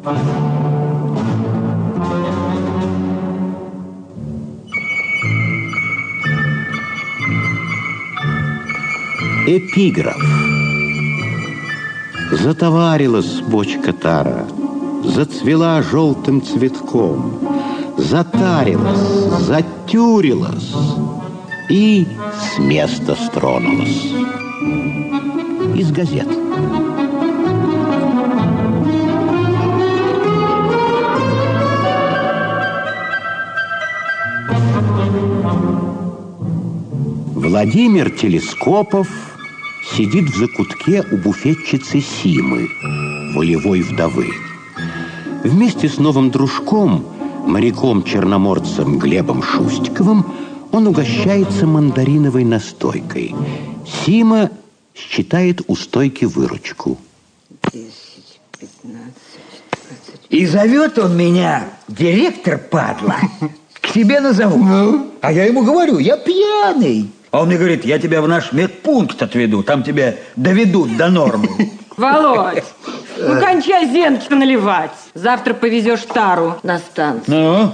Эпиграф. Затоварилась бочка тара, зацвела желтым цветком, затарилась, затюрилась и с места стронулась. Из газет. Владимир Телескопов сидит в закутке у буфетчицы Симы, волевой вдовы. Вместе с новым дружком, моряком-черноморцем Глебом Шустиковым, он угощается мандариновой настойкой. Сима считает у стойки выручку. 10, 15, 20. И зовет он меня, директор, падла, к себе на завод. А я ему говорю, я пьяный. А он мне говорит, я тебя в наш медпункт отведу, там тебя доведут до нормы. Володь, ну кончай зеночку наливать. Завтра повезешь тару на станцию. Ну?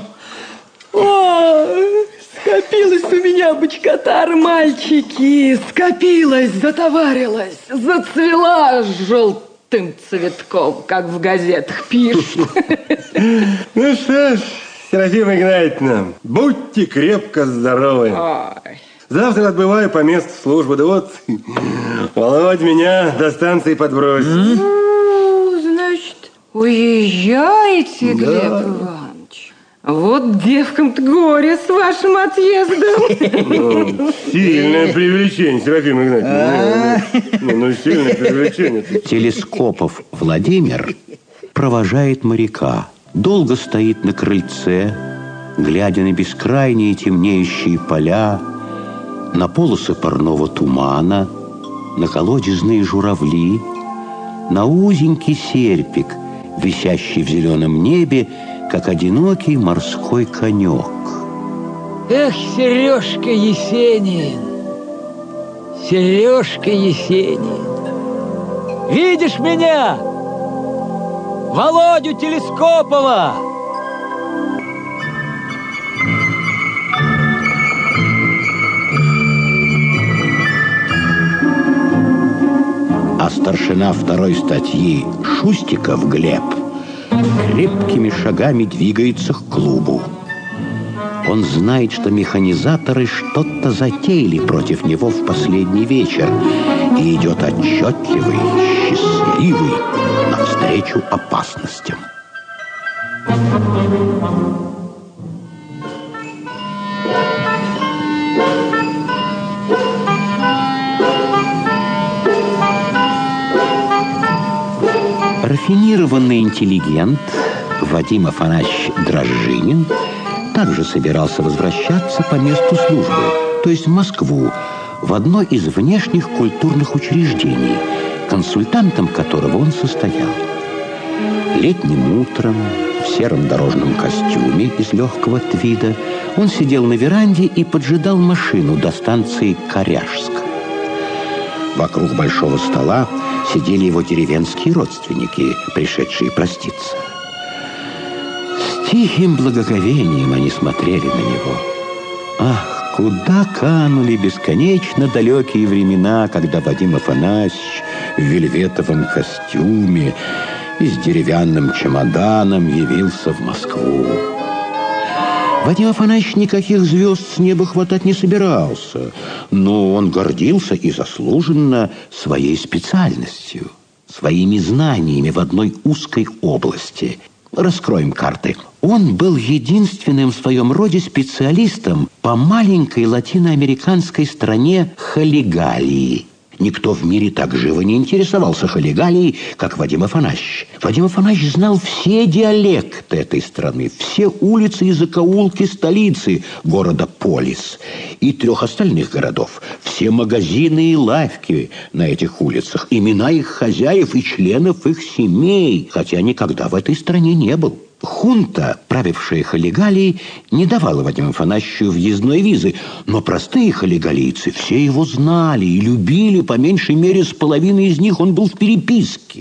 Ой, скопилась у меня бочкотар, мальчики. Скопилась, затоварилась, зацвела желтым цветком, как в газетах пишут. Ну что ж, Серафима Игнатьевна, будьте крепко здоровы. Ой. Завтра отбываю по месту службы. Да вот, Володь меня до станции подбросит. Ну, значит, уезжаете, Глеб Иванович? Вот девкам-то горе с вашим отъездом. Ну, сильное привлечение, Серафима Игнатьевна. Ну, сильное привлечение. Телескопов Владимир провожает моряка. Долго стоит на крыльце, глядя на бескрайние темнеющие поля, на полосы парного тумана, на колодезные журавли, на узенький серпик, висящий в зеленом небе, как одинокий морской конек. Эх, Сережка Есенин, Сережка Есенин, видишь меня? Володю Телескопова! А старшина второй статьи Шустиков Глеб крепкими шагами двигается к клубу. Он знает, что механизаторы что-то затеяли против него в последний вечер и идет отчетливый, счастливый навстречу опасностям. Рафинированный интеллигент Вадим Афанасьевич Дрожжинин также собирался возвращаться по месту службы, то есть в Москву, в одно из внешних культурных учреждений, консультантом которого он состоял. Летним утром, в сером дорожном костюме из легкого твида, он сидел на веранде и поджидал машину до станции Коряжск. Вокруг большого стола сидели его деревенские родственники, пришедшие проститься. С тихим благоговением они смотрели на него. Ах, куда канули бесконечно далекие времена, когда Вадим Афанасьевич в вельветовом костюме и с деревянным чемоданом явился в Москву. Вадим Афанасьевич никаких звезд с неба хватать не собирался, но он гордился и заслуженно своей специальностью, своими знаниями в одной узкой области. Раскроем карты. Он был единственным в своем роде специалистом по маленькой латиноамериканской стране Халигалии. Никто в мире так живо не интересовался Халигалией, как Вадим Афанасьевич. Вадим Афанасьевич знал все диалекты этой страны, все улицы и закоулки столицы города Полис и 3 остальных городов, все магазины и лавки на этих улицах, имена их хозяев и членов их семей, хотя никогда в этой стране не был. Хунта, правившая Халигалией, не давала Вадиму Афанасьевичу въездной визы, но простые халигалийцы все его знали и любили, по меньшей мере с половиной из них он был в переписке.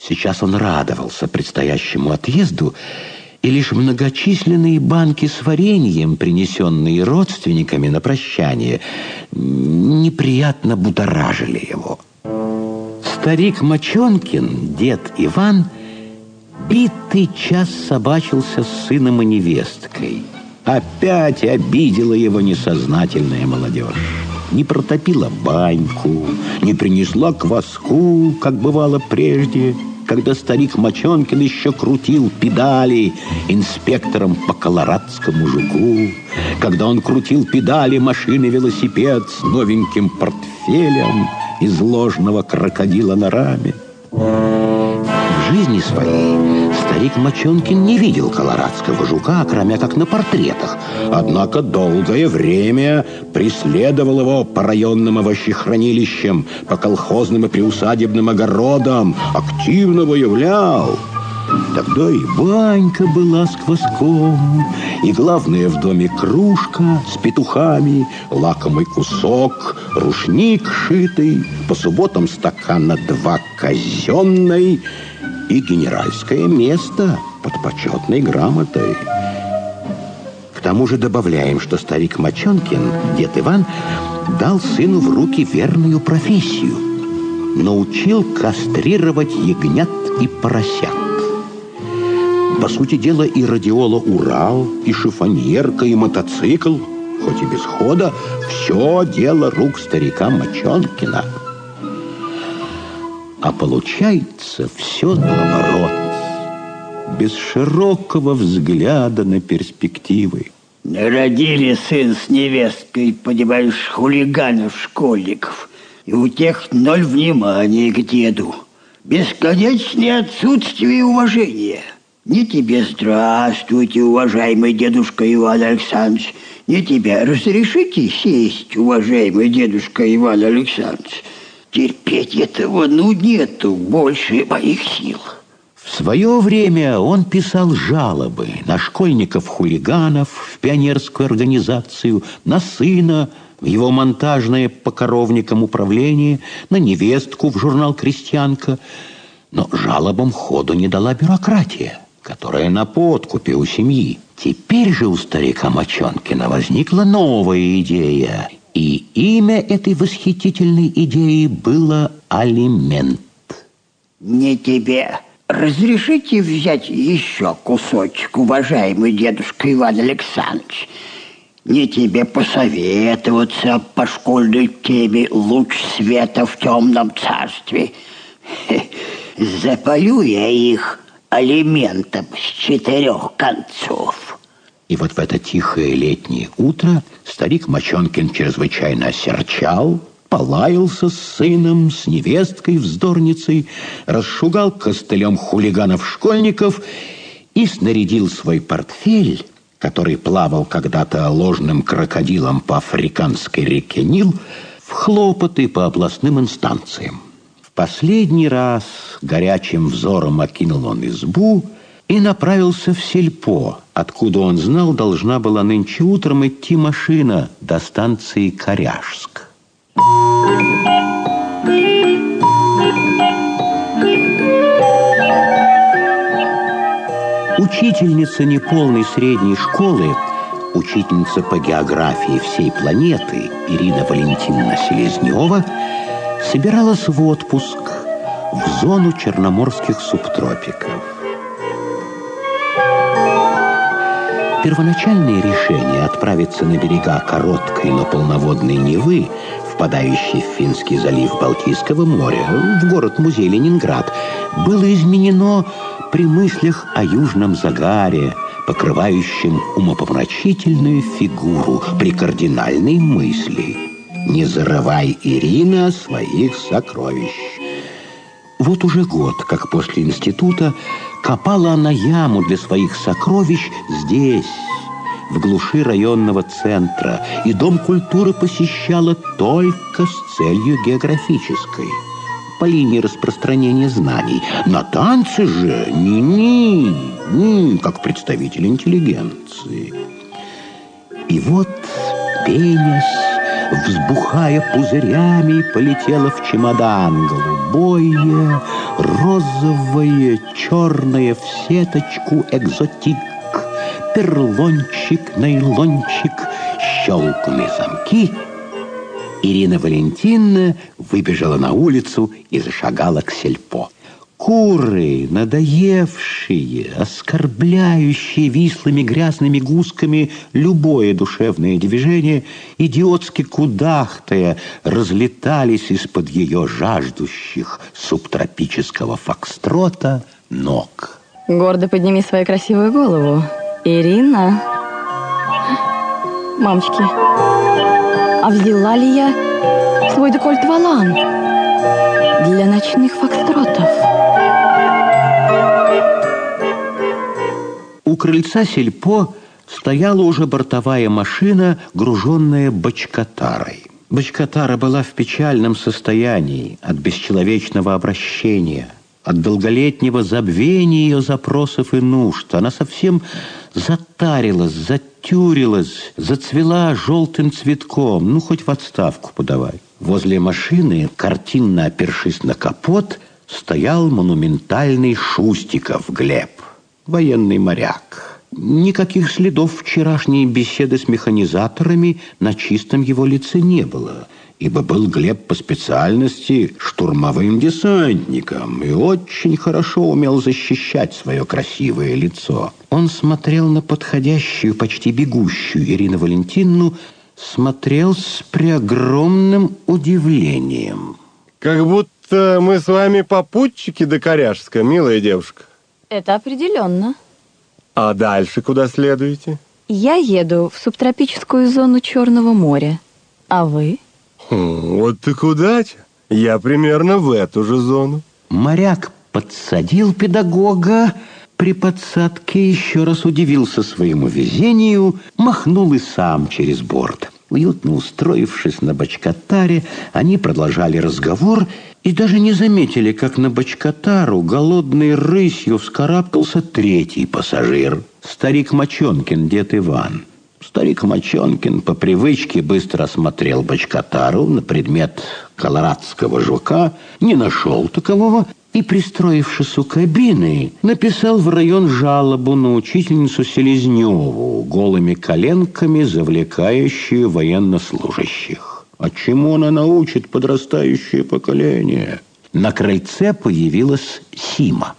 Сейчас он радовался предстоящему отъезду, и лишь многочисленные банки с вареньем, принесенные родственниками на прощание, неприятно будоражили его. Старик Мочонкин, дед Иван, битый час собачился с сыном и невесткой. Опять обидела его несознательная молодежь. Не протопила баньку, не принесла кваску, как бывало прежде, когда старик Мочонкин еще крутил педали инспектором по колорадскому жуку, когда он крутил педали машины-велосипед с новеньким портфелем из ложного крокодила на раме. В жизни своей старик Мочонкин не видел колорадского жука, кроме как на портретах. Однако долгое время преследовал его по районным овощехранилищам, по колхозным и приусадебным огородам, активно выявлял. Тогда и банька была с кваском, и главное в доме кружка с петухами, лакомый кусок, рушник шитый, по субботам стакан на 2 казенной и генеральское место под почетной грамотой. К тому же добавляем, что старик Мочонкин, дед Иван, дал сыну в руки верную профессию. Научил кастрировать ягнят и поросят. По сути дела, и радиола «Урал», и шифоньерка, и мотоцикл, хоть и без хода, все дело рук старика Мочонкина. А получается все наоборот, без широкого взгляда на перспективы. Народили сын с невесткой, понимаешь, хулиганов-школьников, и у тех 0 внимания к деду. Бесконечное отсутствие уважения. Не тебе здравствуйте, уважаемый дедушка Иван Александрович, не тебе разрешите сесть, уважаемый дедушка Иван Александрович. Терпеть этого, нету больше моих сил. В свое время он писал жалобы на школьников-хулиганов в пионерскую организацию, на сына в его монтажное по коровникам управление, на невестку в журнал «Крестьянка». Но жалобам ходу не дала бюрократия, которая на подкупе у семьи. Теперь же у старика Мочонкина возникла новая идея, и имя этой восхитительной идеи было алимент. Не тебе. Разрешите взять еще кусочек, уважаемый дедушка Иван Александрович? Не тебе посоветоваться по школьной теме «Луч света в темном царстве». Запалю я их алиментом с 4 концов. И вот в это тихое летнее утро старик Мочонкин чрезвычайно осерчал, полаялся с сыном, с невесткой-вздорницей, расшугал костылем хулиганов-школьников и снарядил свой портфель, который плавал когда-то ложным крокодилом по африканской реке Нил, в хлопоты по областным инстанциям. В последний раз горячим взором окинул он избу и направился в сельпо, откуда он знал, должна была нынче утром идти машина до станции Коряжск. Учительница неполной средней школы, учительница по географии всей планеты Ирина Валентиновна Селезнева собиралась в отпуск в зону черноморских субтропиков. Первоначальное решение отправиться на берега короткой, но полноводной Невы, впадающей в Финский залив Балтийского моря, в город-музей Ленинград, было изменено при мыслях о южном загаре, покрывающем умопомрачительную фигуру, при кардинальной мысли: «Не зарывай, Ирина, своих сокровищ». Вот уже год, как после института, копала она яму для своих сокровищ здесь, в глуши районного центра, и Дом культуры посещала только с целью географической, по линии распространения знаний. На танцы же ни, как представитель интеллигенции. И вот пенясь, взбухая пузырями, полетела в чемодан голубое, розовое, черное в сеточку экзотик, перлончик, нейлончик, щелкнули замки. Ирина Валентиновна выбежала на улицу и зашагала к сельпо. Куры, надоевшие, оскорбляющие вислыми грязными гусками любое душевное движение, идиотски кудахтая, разлетались из-под ее жаждущих субтропического фокстрота ног. Гордо подними свою красивую голову, Ирина. Мамочки, а взяла ли я свой декольт-волан для ночных фокстротов? У крыльца сельпо стояла уже бортовая машина, груженная бочкатарой. Бочкатара была в печальном состоянии от бесчеловечного обращения, от долголетнего забвения ее запросов и нужд. Она совсем затарилась, затюрилась, зацвела желтым цветком, ну, хоть в отставку подавай. Возле машины, картинно опершись на капот, стоял монументальный Шустиков Глеб, военный моряк. Никаких следов вчерашней беседы с механизаторами на чистом его лице не было, ибо был Глеб по специальности штурмовым десантником и очень хорошо умел защищать свое красивое лицо. Он смотрел на подходящую, почти бегущую Ирину Валентиновну, смотрел с преогромным удивлением. Как будто мы с вами попутчики до Коряжска, милая девушка. Это определенно. А дальше куда следуете? Я еду в субтропическую зону Черного моря. А вы? Вот так удача. Я примерно в эту же зону. Моряк подсадил педагога. При подсадке еще раз удивился своему везению, махнул и сам через борт. Уютно устроившись на бочкатаре, они продолжали разговор и даже не заметили, как на бочкатару голодной рысью вскарабкался третий пассажир. Старик Мочонкин, дед Иван. Старик Мочонкин по привычке быстро осмотрел бочкатару на предмет колорадского жука, не нашел такового и, пристроившись у кабины, написал в район жалобу на учительницу Селезневу, голыми коленками завлекающую военнослужащих. А чему она научит подрастающее поколение? На крыльце появилась Сима.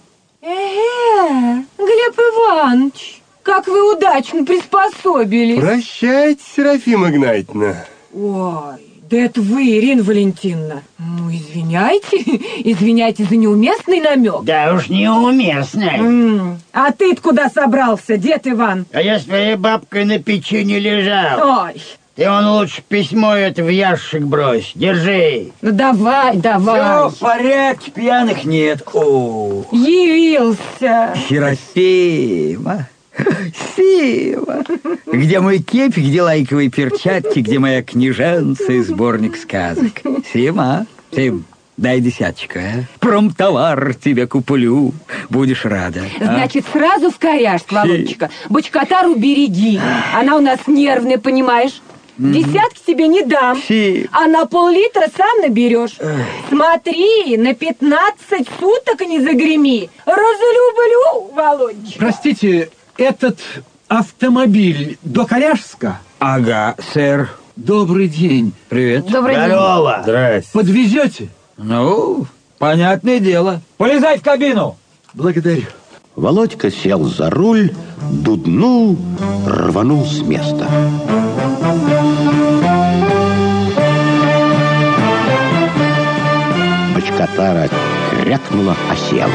Глеб Иванович, как вы удачно приспособились. Прощайте, Серафима Игнатьевна. Ой, да это вы, Ирина Валентиновна. Ну, извиняйте за неуместный намек. Да уж неуместно. А ты-то куда собрался, дед Иван? А я с твоей бабкой на печи не лежал. Ой, Ты он лучше письмо это в ящик брось. Держи. ну давай. Все в порядке, пьяных нет. О, Явился. Серафима. Сима. Где мой кепи, где лайковые перчатки, где моя книженца и сборник сказок? Сима, Сим, дай десяточку, а? Промтовар тебе куплю. Будешь рада. Значит, сразу в Коряжск, Володечка. Бочкатару береги. Она у нас нервная, понимаешь? Десятки тебе не дам. Си. А на пол-литра сам наберешь. Смотри, на 15 суток не загреми. Разлюблю, Володечка. Простите, этот автомобиль до Коряжска? Ага, сэр. Добрый день. Привет. Добрый день. Здорово. Здрасте. Подвезете? Ну, понятное дело. Полезай в кабину. Благодарю. Володька сел за руль, дуднул, рванул с места. Бочкатара крякнула, осела.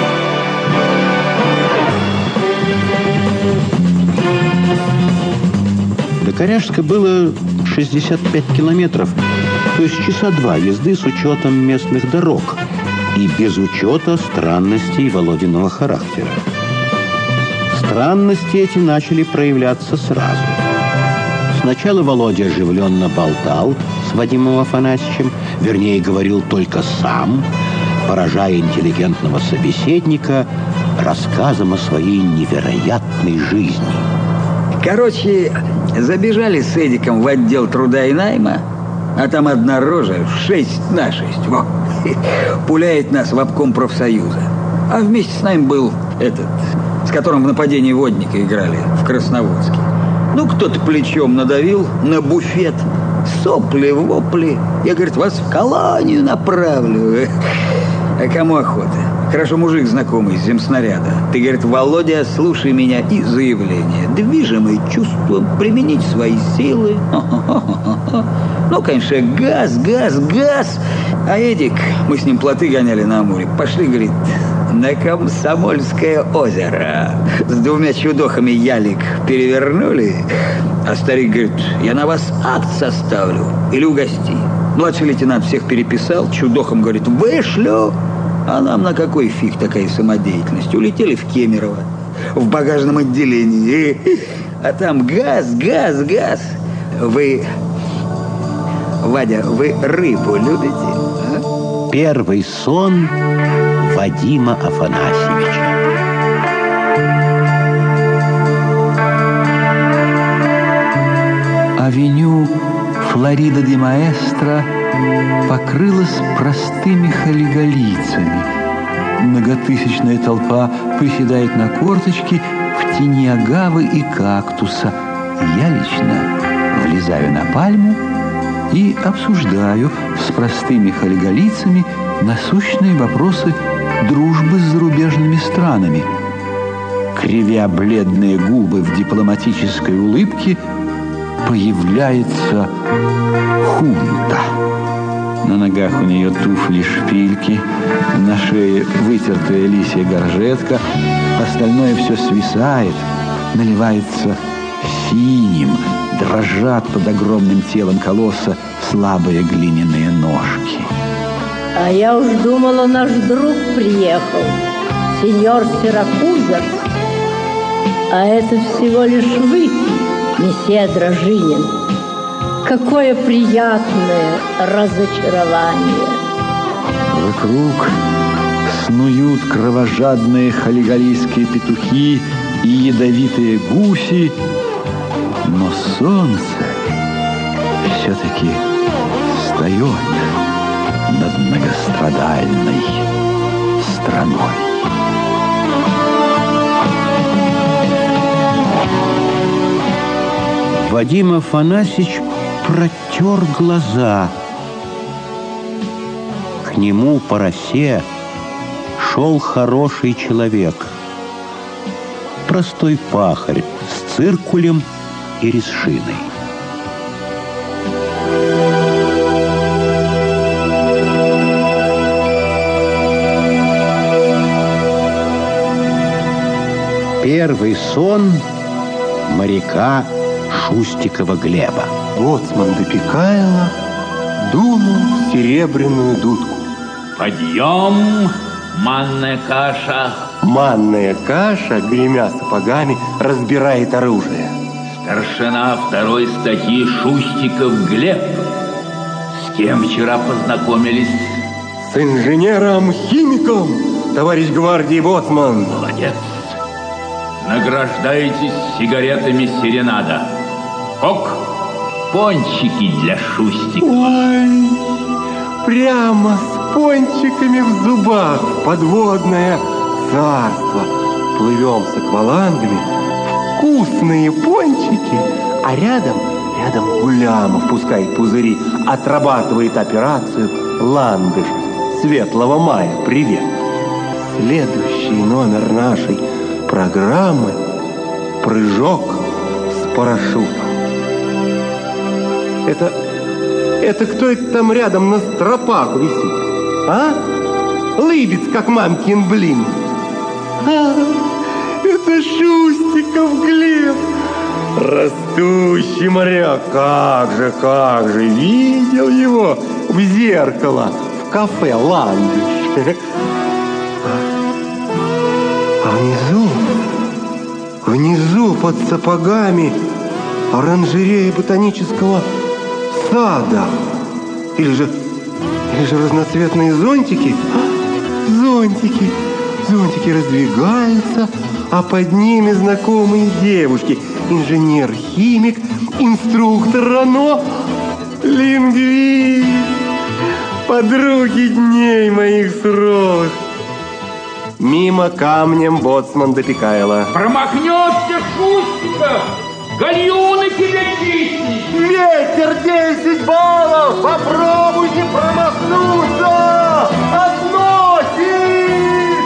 До Коряжска было 65 километров, то есть часа 2 езды с учетом местных дорог и без учета странностей Володиного характера. Странности эти начали проявляться сразу. Сначала Володя оживленно болтал с Вадимом Афанасьевичем, вернее, говорил только сам, поражая интеллигентного собеседника рассказом о своей невероятной жизни. Короче, забежали с Эдиком в отдел труда и найма, а там одна рожа 6 на 6. Во. пуляет нас в обком профсоюза. А вместе с нами был этот, с которым в нападении водника играли в Красноводске. Ну, кто-то плечом надавил на буфет. Сопли, вопли. Я, говорит, вас в колонию направлю. А кому охота? Хорошо, мужик знакомый с земснаряда. Ты, говорит, Володя, слушай меня и заявление. Движимый чувством применить свои силы. Ну, конечно, газ. А Эдик, мы с ним плоты гоняли на Амуре. Пошли, говорит, на Комсомольское озеро. С 2 чудохами ялик перевернули. А старик говорит, я на вас акт составлю или угости. Младший лейтенант всех переписал. Чудохам, говорит, вышлю. А нам на какой фиг такая самодеятельность? Улетели в Кемерово, в багажном отделении. А там газ. Вы, Вадя, вы рыбу любите? А? Первый сон Вадима Афанасьевича. Авеню Флорида де Маэстро покрылась простыми халигалийцами. Многотысячная толпа приседает на корточки в тени агавы и кактуса. Я лично влезаю на пальму и обсуждаю с простыми халигалийцами насущные вопросы дружбы с зарубежными странами. Кривя бледные губы в дипломатической улыбке, появляется Хунта. На ногах у нее туфли-шпильки, на шее вытертая лисья горжетка, остальное все свисает, наливается синим, дрожат под огромным телом колосса слабые глиняные ножки. А я уж думала, наш друг приехал, сеньор Сиракузов. А это всего лишь вы, месье Дрожинин. Какое приятное разочарование. Вокруг снуют кровожадные халигалийские петухи и ядовитые гуси, но солнце все-таки встает над многострадальной страной. Вадим Афанасьевич протер глаза. К нему по росе шел хороший человек. Простой пахарь с циркулем и резшиной. Первый сон моряка Шустикова Глеба. Боцман допекаяла, дунул в серебряную дудку. Подъем, манная каша. Манная каша, гремя сапогами, разбирает оружие. Старшина 2-й статьи Шустиков Глеб. С кем вчера познакомились? С инженером-химиком, товарищ гвардии боцман. Молодец. Награждаетесь сигаретами «Серенада». Ок, пончики для Шустика. Ой, прямо с пончиками в зубах в подводное царство. Плывем с аквалангами, вкусные пончики, а рядом Гулямов пускает пузыри, отрабатывает операцию «Ландыш». Светлого мая, привет. Следующий номер нашей программы — прыжок с парашютом. Это кто это там рядом на стропах висит? А? Лыбец, как мамкин блин. А, это Шустиков Глеб. Растущий моряк. Как же, видел его в зеркало в кафе «Ландыш». А внизу под сапогами оранжерея ботанического сада. Или же разноцветные зонтики. Зонтики раздвигаются, а под ними знакомые девушки. Инженер-химик, инструктор РАНО, лингвист. подруги дней моих суровых. Мимо камнем боцман допекаяла. Промахнешься, Шустиков! Гальюны тебе чистить! Ветер 10 баллов! Попробуй не промахнуться! Относись!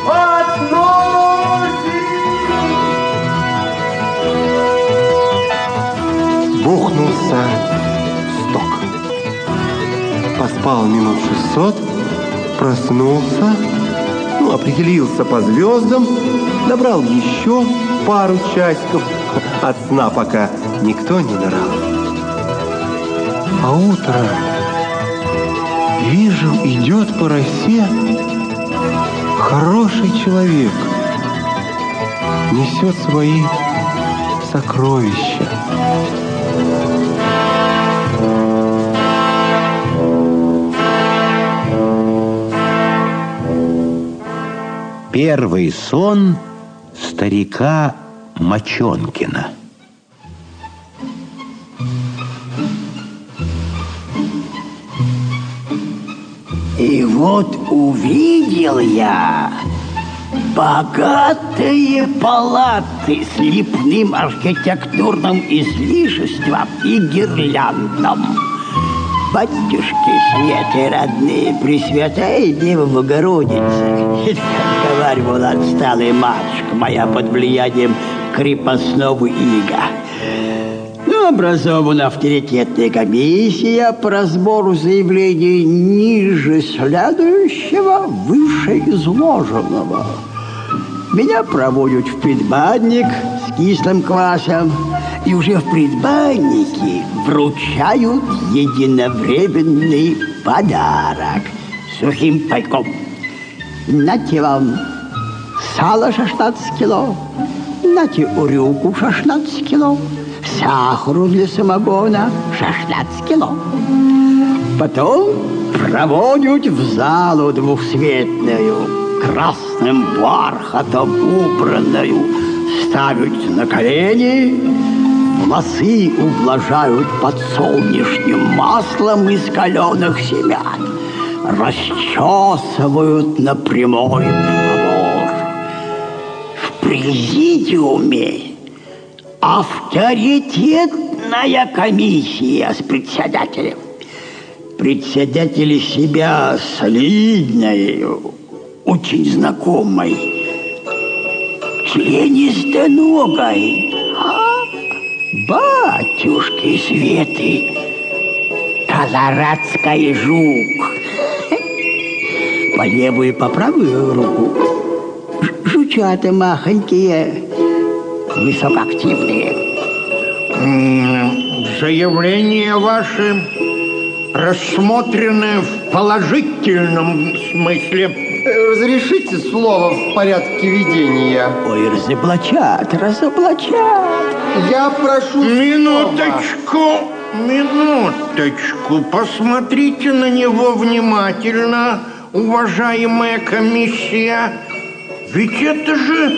Относись! Бухнулся сток. Поспал минут 600, проснулся, определился по звездам, набрал еще пару часиков. От сна пока никто не нырал. А утром вижу, идет по росе хороший человек, несет свои сокровища. Первый сон старика Мочонкина. И вот увидел я богатые палаты с лепным архитектурным излишеством и гирляндом. Батюшки светы родные, Пресвятая Дева Богородица, как говаривала отсталая матушка моя под влиянием крепостного ига. Образована авторитетная комиссия по разбору заявлений ниже следующего, выше изложенного. Меня проводят в предбанник с кислым квасом, и уже в предбаннике вручают единовременный подарок сухим пайком. Нате вам сало 16 кило, нате урюку 16 кило, сахару для самогона 16 кило. Потом проводят в залу двухцветную, красным бархатом убранную, ставят на колени, волосы ублажают подсолнечным маслом из каленых семян, расчесывают на прямой пробор. В президиуме авторитетная комиссия с председателем. Председатель себя солидной, очень знакомой, членистоногой. Батюшки Светы, колорадский жук. По левую и по правую руку жучата махонькие, высокоактивные. Заявление ваше рассмотрены в положительном смысле. Разрешите слово в порядке ведения? Ой, разоблачат. Я прошу Минуточку. Посмотрите на него внимательно, уважаемая комиссия. Ведь это же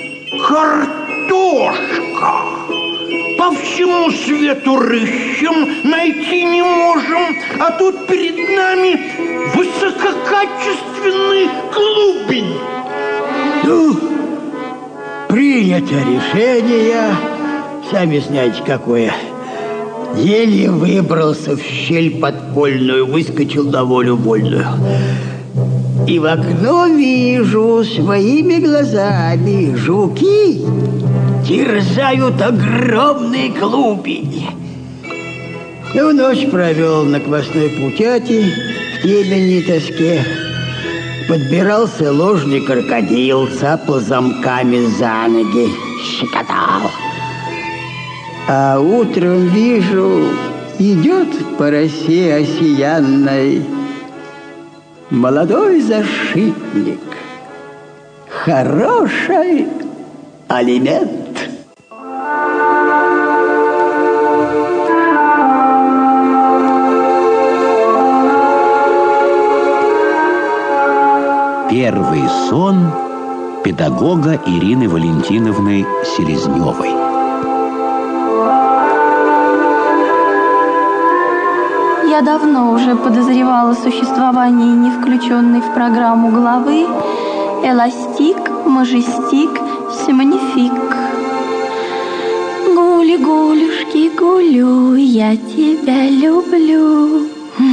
картошка. По всему свету рыщем, найти не можем, а тут перед нами высококачественный клубень. Ну, принято решение, сами знаете какое. Еле выбрался в щель подпольную, выскочил на волю вольную. И в окно вижу своими глазами жуки терзают огромный клубень. Ну, ночь провел на квасной путяти в темени и тоске. Подбирался ложный крокодил, цапал замками за ноги, щекотал. А утром вижу, идет по росе осиянной молодой защитник, хороший алимент. Первый сон педагога Ирины Валентиновны Селезневой. Я Я давно уже подозревала существование не включенной в программу главы «Эластик, мажестик, семанифик». Гули-гулюшки, гулю, я тебя люблю.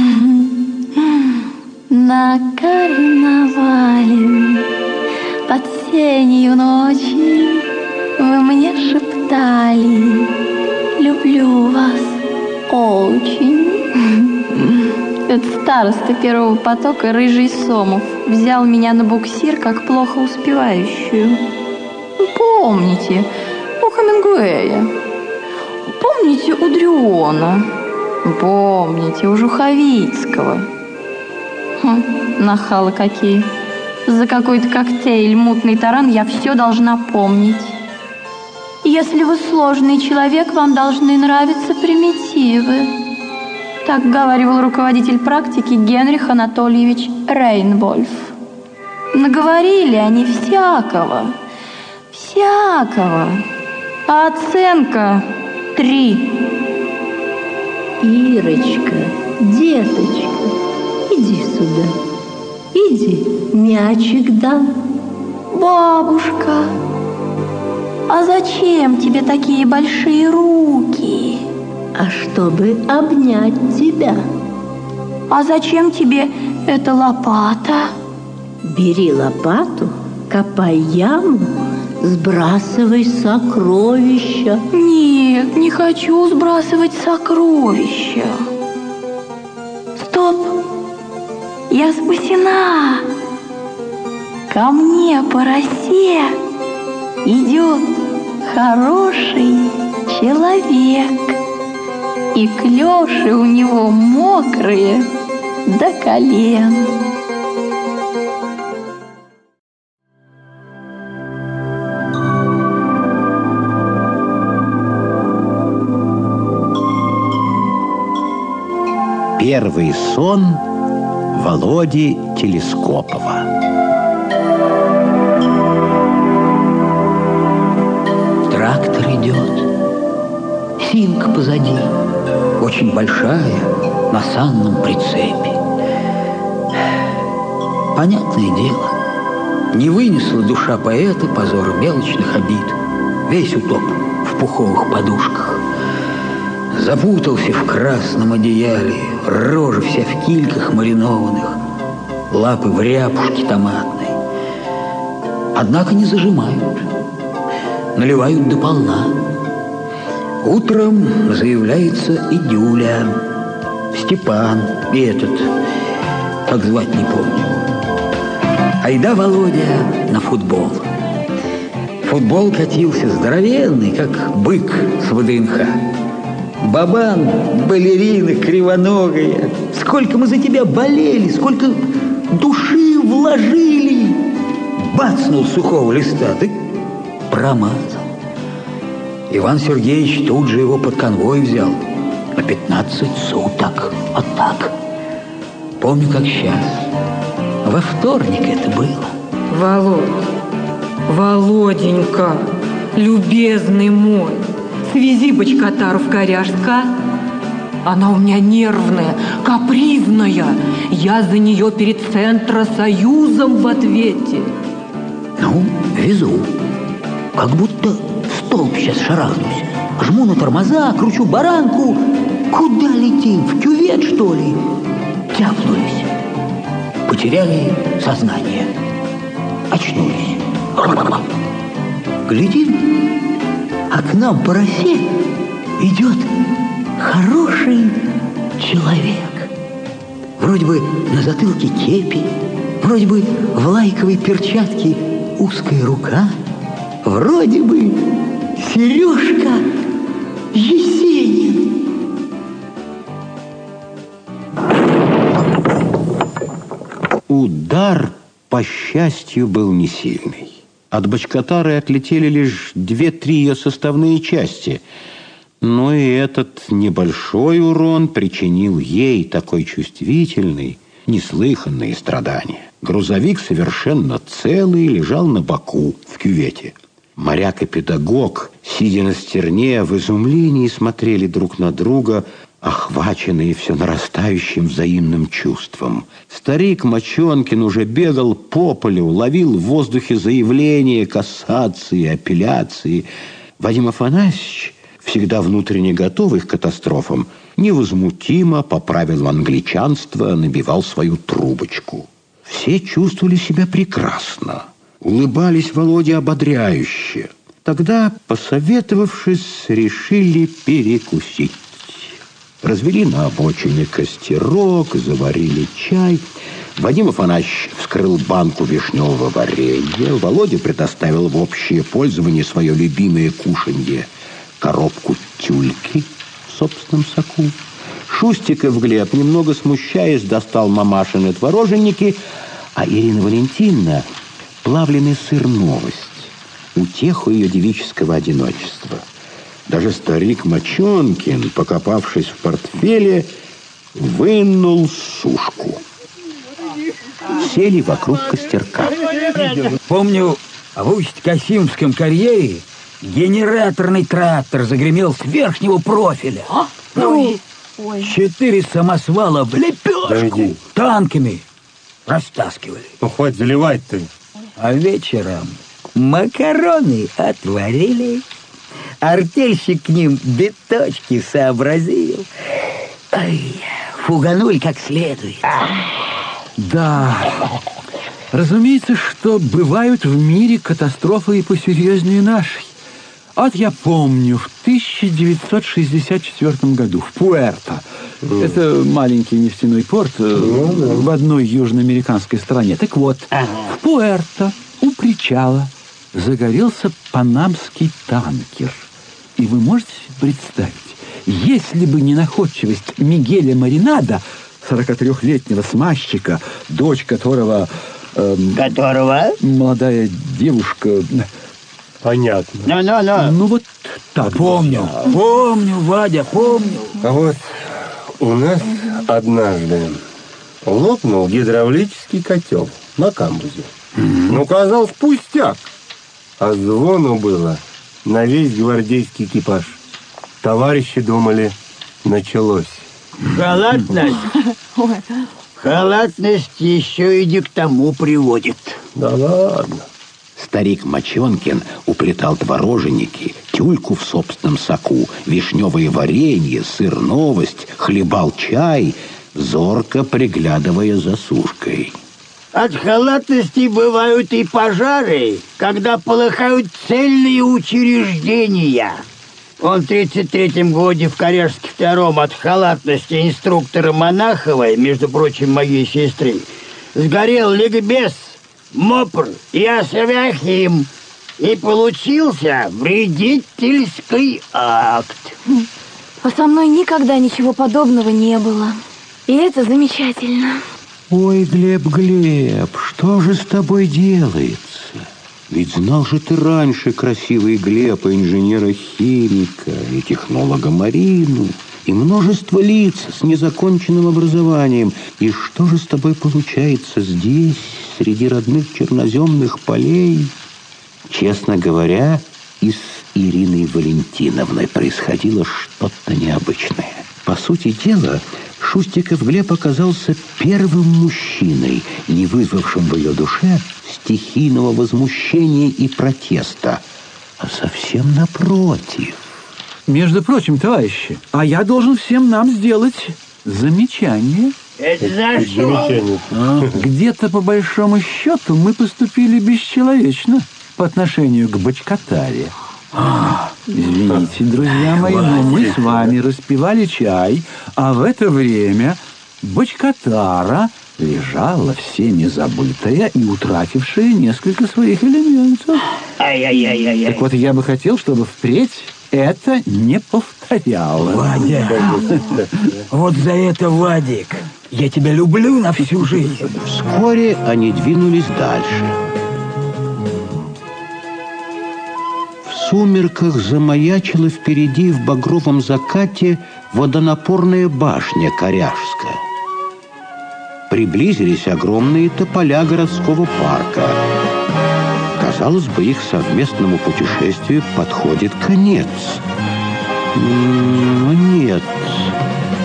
На карнавале под сенью ночи вы мне шептали: люблю вас очень. Это староста первого потока, рыжий Сомов, взял меня на буксир как плохо успевающую. Помните у Хемингуэя, помните у Дрюона, помните у Жуховицкого. Нахалы какие. За какой-то коктейль, мутный таран я все должна помнить. Если вы сложный человек, вам должны нравиться примитивы. Так говаривал руководитель практики Генрих Анатольевич Рейнвольф. Наговорили они всякого. Всякого. А оценка 3. Ирочка, деточка, иди сюда. Иди, мячик дам. Бабушка, а зачем тебе такие большие руки? А чтобы обнять тебя. А зачем тебе эта лопата? Бери лопату, копай яму, сбрасывай сокровища. Нет, не хочу сбрасывать сокровища. Стоп! Я спасена! Ко мне по росе идет хороший человек. И клёши у него мокрые до колен. Первый сон Володи Телескопова. Трактор идет, синка позади, очень большая, на санном прицепе. Понятное дело, не вынесла душа поэта позора мелочных обид. Весь утоп в пуховых подушках. Запутался в красном одеяле, рожа вся в кильках маринованных, лапы в ряпушке томатной. Однако не зажимают, наливают до полна. Утром заявляется и Дюля, Степан и этот, как звать не помню. Айда, Володя, на футбол. Футбол катился здоровенный, как бык с ВДНХ. Бабан, балерина кривоногая. Сколько мы за тебя болели, сколько души вложили. Бацнул сухого листа, ты промазал. Иван Сергеевич тут же его под конвой взял на 15 суток. Вот так. Помню, как сейчас. Во вторник это было. Володь, Володенька, любезный мой, свези бочкотару в Коряжска. Она у меня нервная, капризная. Я за нее перед Центросоюзом в ответе. Ну, везу. Как будто столб сейчас шарахнусь. Жму на тормоза, кручу баранку. Куда летим? В кювет, что ли? Тяпнулись. Потеряли сознание. Очнулись. Глядим, а к нам по росе идет хороший человек. Вроде бы на затылке кепи, вроде бы в лайковой перчатке узкая рука, вроде бы Сережка Есенин. Удар, по счастью, был не сильный. От бочкотары отлетели лишь 2-3 ее составные части. Но и этот небольшой урон причинил ей такой чувствительный, неслыханные страдания. Грузовик совершенно целый лежал на боку в кювете. Моряк и педагог, сидя на стерне, в изумлении смотрели друг на друга, охваченные все нарастающим взаимным чувством. Старик Мочонкин уже бегал по полю, ловил в воздухе заявления, кассации, апелляции. Вадим Афанасьевич, всегда внутренне готовый к катастрофам, невозмутимо по правилам англичанства набивал свою трубочку. Все чувствовали себя прекрасно, улыбались Володе ободряюще. Тогда, посоветовавшись, решили перекусить. Развели на обочине костерок, заварили чай. Вадим Афанасьевич вскрыл банку вишневого варенья. Володя предоставил в общее пользование свое любимое кушанье – коробку тюльки в собственном соку. Шустиков Глеб, немного смущаясь, достал мамашины твороженники, а Ирина Валентиновна – плавленый сыр «Новость», утеху ее девического одиночества. Даже старик Мочонкин, покопавшись в портфеле, вынул сушку. Сели вокруг костерка. Помню, в Усть-Касимском карьере генераторный трактор загремел с верхнего профиля. 4 самосвала в лепешку танками растаскивали. Ну, хоть заливать ты. А вечером макароны отварили. Артельщик к ним биточки сообразил. Ай, фуганули как следует. Да, разумеется, что бывают в мире катастрофы и посерьезнее нашей. Вот я помню, в 1964 году в Пуэрто, это маленький нефтяной порт в одной южноамериканской стране. Так вот, в Пуэрто у причала загорелся панамский танкер. И вы можете представить, если бы не находчивость Мигеля Маринада, 43-летнего смазчика, дочь которого... молодая девушка... Понятно. Ну вот так. Помню, Вадя, помню. А вот у нас однажды лопнул гидравлический котел на камбузе. Ну, казалось, пустяк. А звону было на весь гвардейский экипаж. Товарищи думали, началось. Халатность еще и не к тому приводит. Да ладно. Старик Мочонкин уплетал твороженики, тюльку в собственном соку, вишневое варенье, сыр «Новость», хлебал чай, зорко приглядывая за сушкой. От халатности бывают и пожары, когда полыхают цельные учреждения. Он в 1933 году в Коряжске 2-м от халатности инструктора Монаховой, между прочим, моей сестры, сгорел ликбез, МОПР и Асавиахим, и получился вредительский акт. А со мной никогда ничего подобного не было. И это замечательно. Ой, Глеб, что же с тобой делается? Ведь знал же ты раньше красивый Глеб, инженера-химика, и технолога Марину, и множество лиц с незаконченным образованием. И что же с тобой получается здесь, среди родных черноземных полей? Честно говоря, и с Ириной Валентиновной происходило что-то необычное. По сути дела, Шустиков Глеб оказался первым мужчиной, не вызвавшим в ее душе стихийного возмущения и протеста, а совсем напротив. Между прочим, товарищи, а я должен всем нам сделать замечание. Это за что? Где-то, по большому счету, мы поступили бесчеловечно по отношению к Бочкатаре. Извините, друзья мои, но мы с вами распивали чай, а в это время Бочкатара лежала всеми забытая и утратившая несколько своих элементов. Ай-яй-яй-яй. Так вот, я бы хотел, чтобы впредь это не повторялось. Вадя, вот за это, Вадик, я тебя люблю на всю жизнь. Вскоре они двинулись дальше. В сумерках замаячила впереди в багровом закате водонапорная башня Коряжская. Приблизились огромные тополя городского парка. Казалось бы, их совместному путешествию подходит конец. Но нет.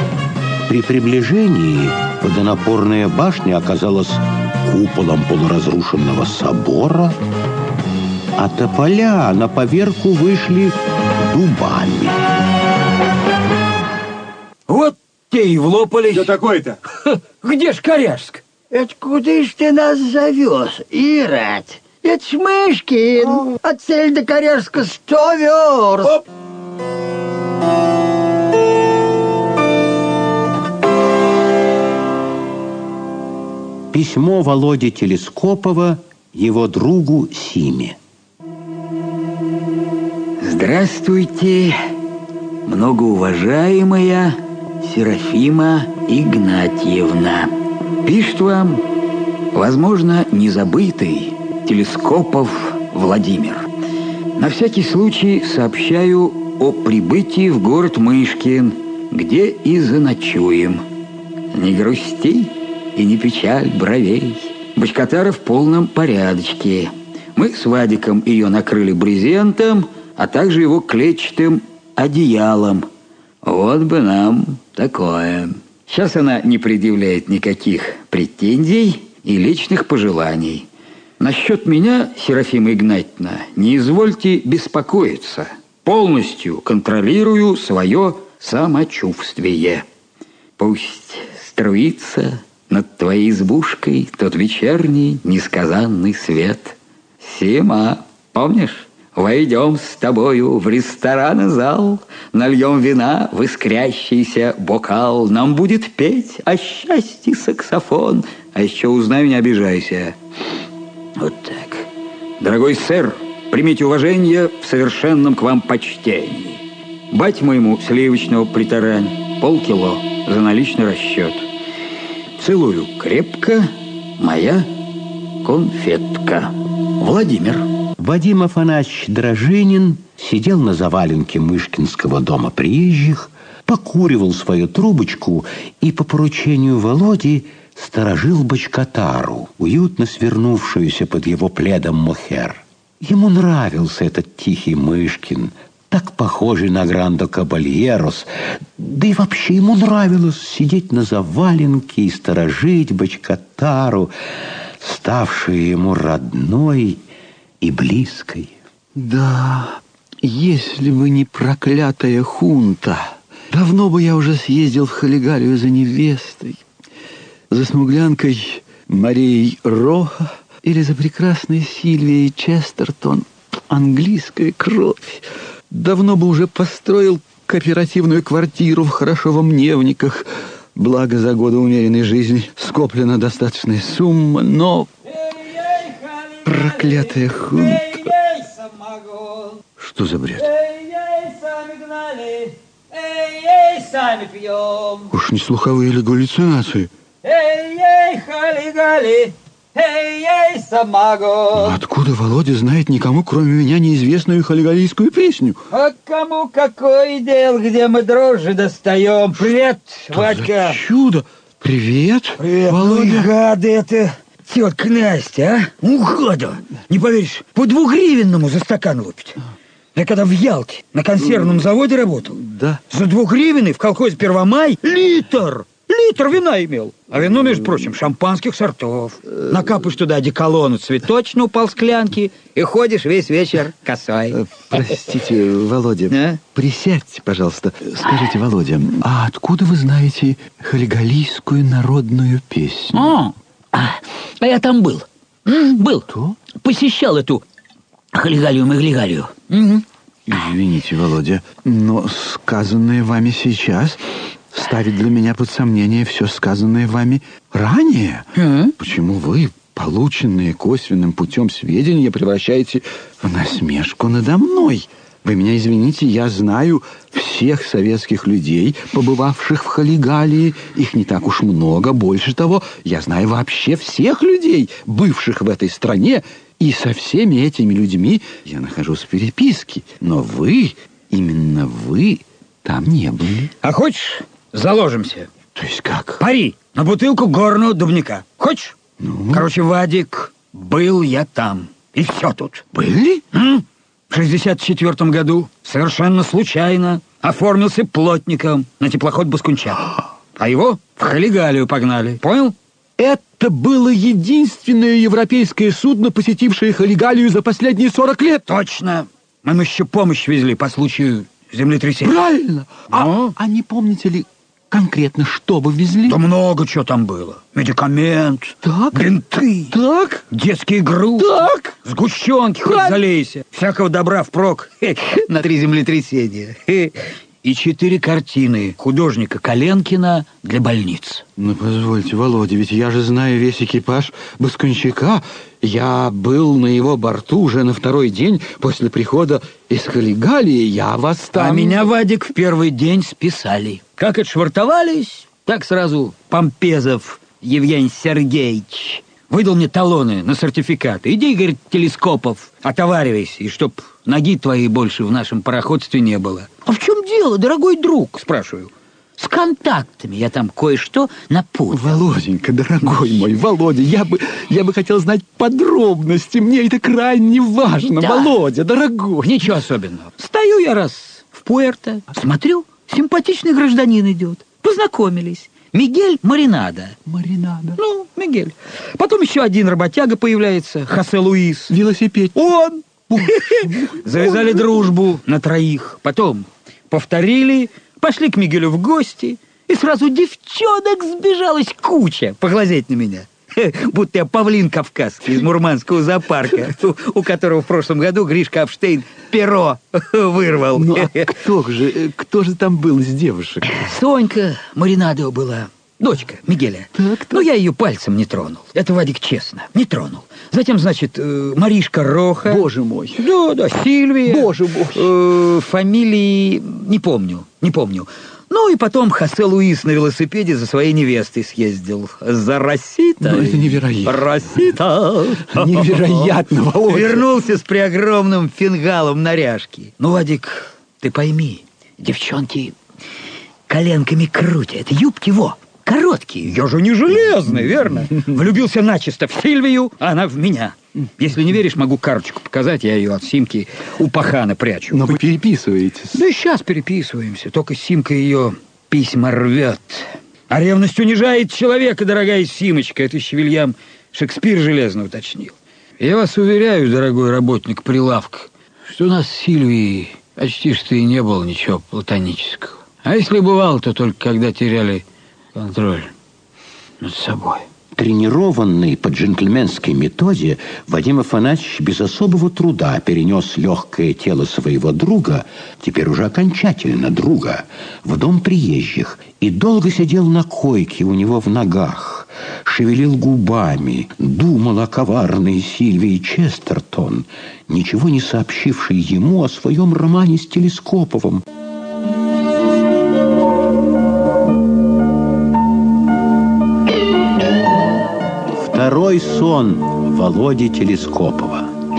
При приближении водонапорная башня оказалась куполом полуразрушенного собора, а тополя на поверку вышли дубами. Вот те и влопались. Что такое-то? Где ж Коряжск? Это куда ж ты нас завез, Ирод? Это ж Мышкин. От цели до Коряжска 100 верст. Оп. Письмо Володи Телескопова его другу Симе. Здравствуйте, многоуважаемая Серафима Игнатьевна. Пишет вам, возможно, незабытый Телескопов Владимир. На всякий случай сообщаю о прибытии в город Мышкин, где и заночуем. Не грусти и не печаль бровей. Бочкатара в полном порядочке. Мы с Вадиком ее накрыли брезентом, а также его клетчатым одеялом. Вот бы нам такое. Сейчас она не предъявляет никаких претензий и личных пожеланий. Насчет меня, Серафима Игнатьевна, не извольте беспокоиться. Полностью контролирую свое самочувствие. Пусть струится над твоей избушкой тот вечерний несказанный свет. Сима, помнишь? Войдем с тобою в ресторан и зал, нальем вина в искрящийся бокал. Нам будет петь о счастье саксофон. А еще узнаю, не обижайся. Вот так. Дорогой сэр, примите уважение в совершенном к вам почтении. Бать моему сливочного притарань, полкило за наличный расчет. Целую крепко, моя конфетка. Владимир. Вадим Афанасьевич Дрожинин сидел на заваленке Мышкинского дома приезжих, покуривал свою трубочку и по поручению Володи сторожил бочкатару, уютно свернувшуюся под его пледом мохер. Ему нравился этот тихий Мышкин, так похожий на Грандо Кабальерос, да и вообще ему нравилось сидеть на заваленке и сторожить бочкатару, ставшую ему родной и близкой. Да, если бы не проклятая хунта, давно бы я уже съездил в Халигалию за невестой, за смуглянкой Марией Роха или за прекрасной Сильвией Честертон, английская кровь. Давно бы уже построил кооперативную квартиру в Хорошово-Мневниках. Благо, за годы умеренной жизни скоплена достаточная сумма, но проклятая хунта. Что за бред? Сами пьем. Уж не слуховые ли галлюцинации? Эй-ей, хали-гали, эй-ей, самогон. Откуда Володя знает никому, кроме меня, неизвестную халигалийскую песню? А кому какой дел, где мы дрожжи достаем? Привет, Вадька. Чудо! Привет, Привет, Володя. ну и гады это. Тетка Настя, а? Ну, гада. Не поверишь, по 2-гривенному за стакан лупит. Я когда в Ялте на консервном заводе работал, да. За 2 гривен в колхозе Первомай литр вина имел. А вино, между прочим, шампанских сортов. Накапаешь туда одеколону цветочную полсклянки и ходишь весь вечер косой. Простите, Володя, присядьте, пожалуйста. Скажите, Володя, а откуда вы знаете халигалийскую народную песню? А я там был. Был. Кто? Посещал эту халигалию-маглигалию. Извините, Володя, но сказанное вами сейчас ставит для меня под сомнение все сказанное вами ранее. Почему вы полученные косвенным путем сведения превращаете в насмешку надо мной? Вы меня извините, я знаю всех советских людей, побывавших в Халигалии. Их не так уж много. Больше того, я знаю вообще всех людей, бывших в этой стране. И со всеми этими людьми я нахожусь в переписке. Но вы, именно вы, там не были. А хочешь, заложимся? То есть как? Пари на бутылку горного дубника. Хочешь? Короче, Вадик, был я там. И все тут. Были? В 64 году совершенно случайно оформился плотником на теплоход Баскунчак. А его в Холигалию погнали. Понял? Это было единственное европейское судно, посетившее Холигалию за последние 40 лет. Точно. Мы еще помощь везли по случаю землетрясения. Правильно. А не помните ли конкретно, что вы везли? Да много чего там было. Медикамент, бинты, детские игрушки, сгущенки хоть залейся. Всякого добра впрок на 3 землетрясения. И 4 картины художника Коленкина для больниц. Ну, позвольте, Володя, ведь я же знаю весь экипаж Баскунчика. Я был на его борту уже на 2-й день после прихода из Холигалии. Я вас там... А меня, Вадик, в 1-й день списали. Как отшвартовались, так сразу Помпезов Евгений Сергеевич выдал мне талоны на сертификаты. Иди, говорит, Телескопов, отоваривайся, и чтоб ноги твоей больше в нашем пароходстве не было. А в чем дело, дорогой друг, спрашиваю? С контактами я там кое-что напутал. Володенька, дорогой мой, Володя, я бы хотел знать подробности. Мне это крайне важно, да. Володя, дорогой. Ничего особенного. Стою я раз в Пуэрто, смотрю, симпатичный гражданин идет. Познакомились. Мигель Маринадо. Маринадо. Ну, Мигель. Потом еще один работяга появляется, Хосе Луис. Велосипед. Он. Завязали дружбу на 3. Потом повторили, пошли к Мигелю в гости, и сразу девчонок сбежалась куча поглазеть на меня. Будто я павлин кавказский из Мурманского зоопарка, у которого в прошлом году Гришка Апштейн перо вырвал. Ну, а кто же там был из девушек? Сонька Маринадо была, дочка Мигеля. Так. Но я ее пальцем не тронул. Это, Вадик, честно, не тронул. Затем, значит, Маришка Роха. Боже мой. Да, Сильвия. Боже мой. Фамилии не помню. Ну и потом Хосе Луис на велосипеде за своей невестой съездил. За Роситой. Ну, это невероятно. Росита. Невероятно, Володя. Вернулся с преогромным фингалом на ряжке. Ну, Вадик, ты пойми, девчонки коленками крутят. Юбки короткие. Я же не железный, верно? Влюбился начисто в Сильвию, а она в меня. Если не веришь, могу карточку показать, я ее от Симки у пахана прячу. Но вы переписываетесь. Да и сейчас переписываемся, только Симка ее письма рвет. А ревность унижает человека, дорогая Симочка, это еще Вильям Шекспир железно уточнил. Я вас уверяю, дорогой работник прилавка, что у нас с Сильвией почти что и не было ничего платонического. А если бывало, то только когда теряли контроль над собой. Тренированный по джентльменской методе, Вадим Афанасьевич без особого труда перенес легкое тело своего друга, теперь уже окончательно друга, в дом приезжих и долго сидел на койке у него в ногах, шевелил губами, думал о коварной Сильвии Честертон, ничего не сообщившей ему о своем романе с Телескоповым. Второй сон Володи Телескопова.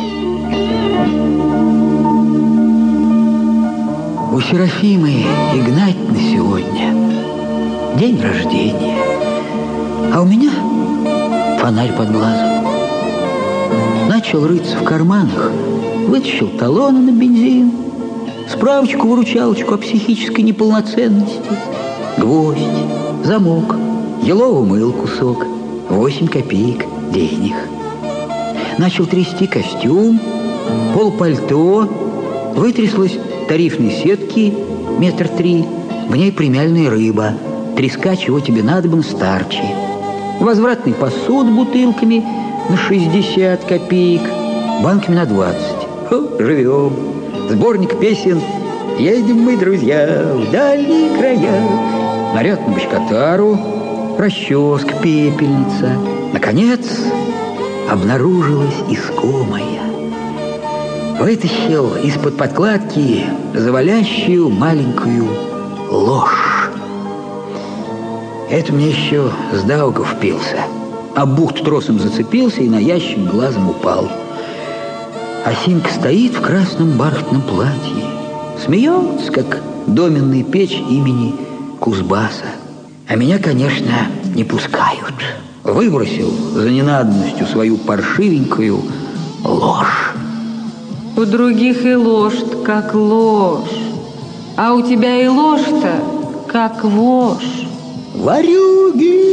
У Серафимы Игнатьевны сегодня день рождения, а у меня фонарь под глазом. Начал рыться в карманах, вытащил талоны на бензин, справочку-выручалочку о психической неполноценности, гвоздь, замок, еловый мыл кусок, 8 копеек денег. Начал трясти костюм, полпальто, вытряслась тарифной сетки 1,3 метра, в ней премиальная рыба, треска, чего тебе надобно, старчи. Возвратный посуд бутылками на 60 копеек, банками на 20. Живем. Сборник песен «Едем мы, друзья, в дальние края». Наряд на бочкотару, расческа, пепельница. Наконец, обнаружилась искомая. Вытащил из-под подкладки завалящую маленькую ложь. Это мне еще с Дауга впился. А бухт тросом зацепился и на ящик глазом упал. А Симка стоит в красном бархатном платье, смеется, как доменная печь имени Кузбасса. А меня, конечно, не пускают. Выбросил за ненадобностью свою паршивенькую ложь. У других и ложь-то как ложь, а у тебя и ложь-то как вошь. ворюги,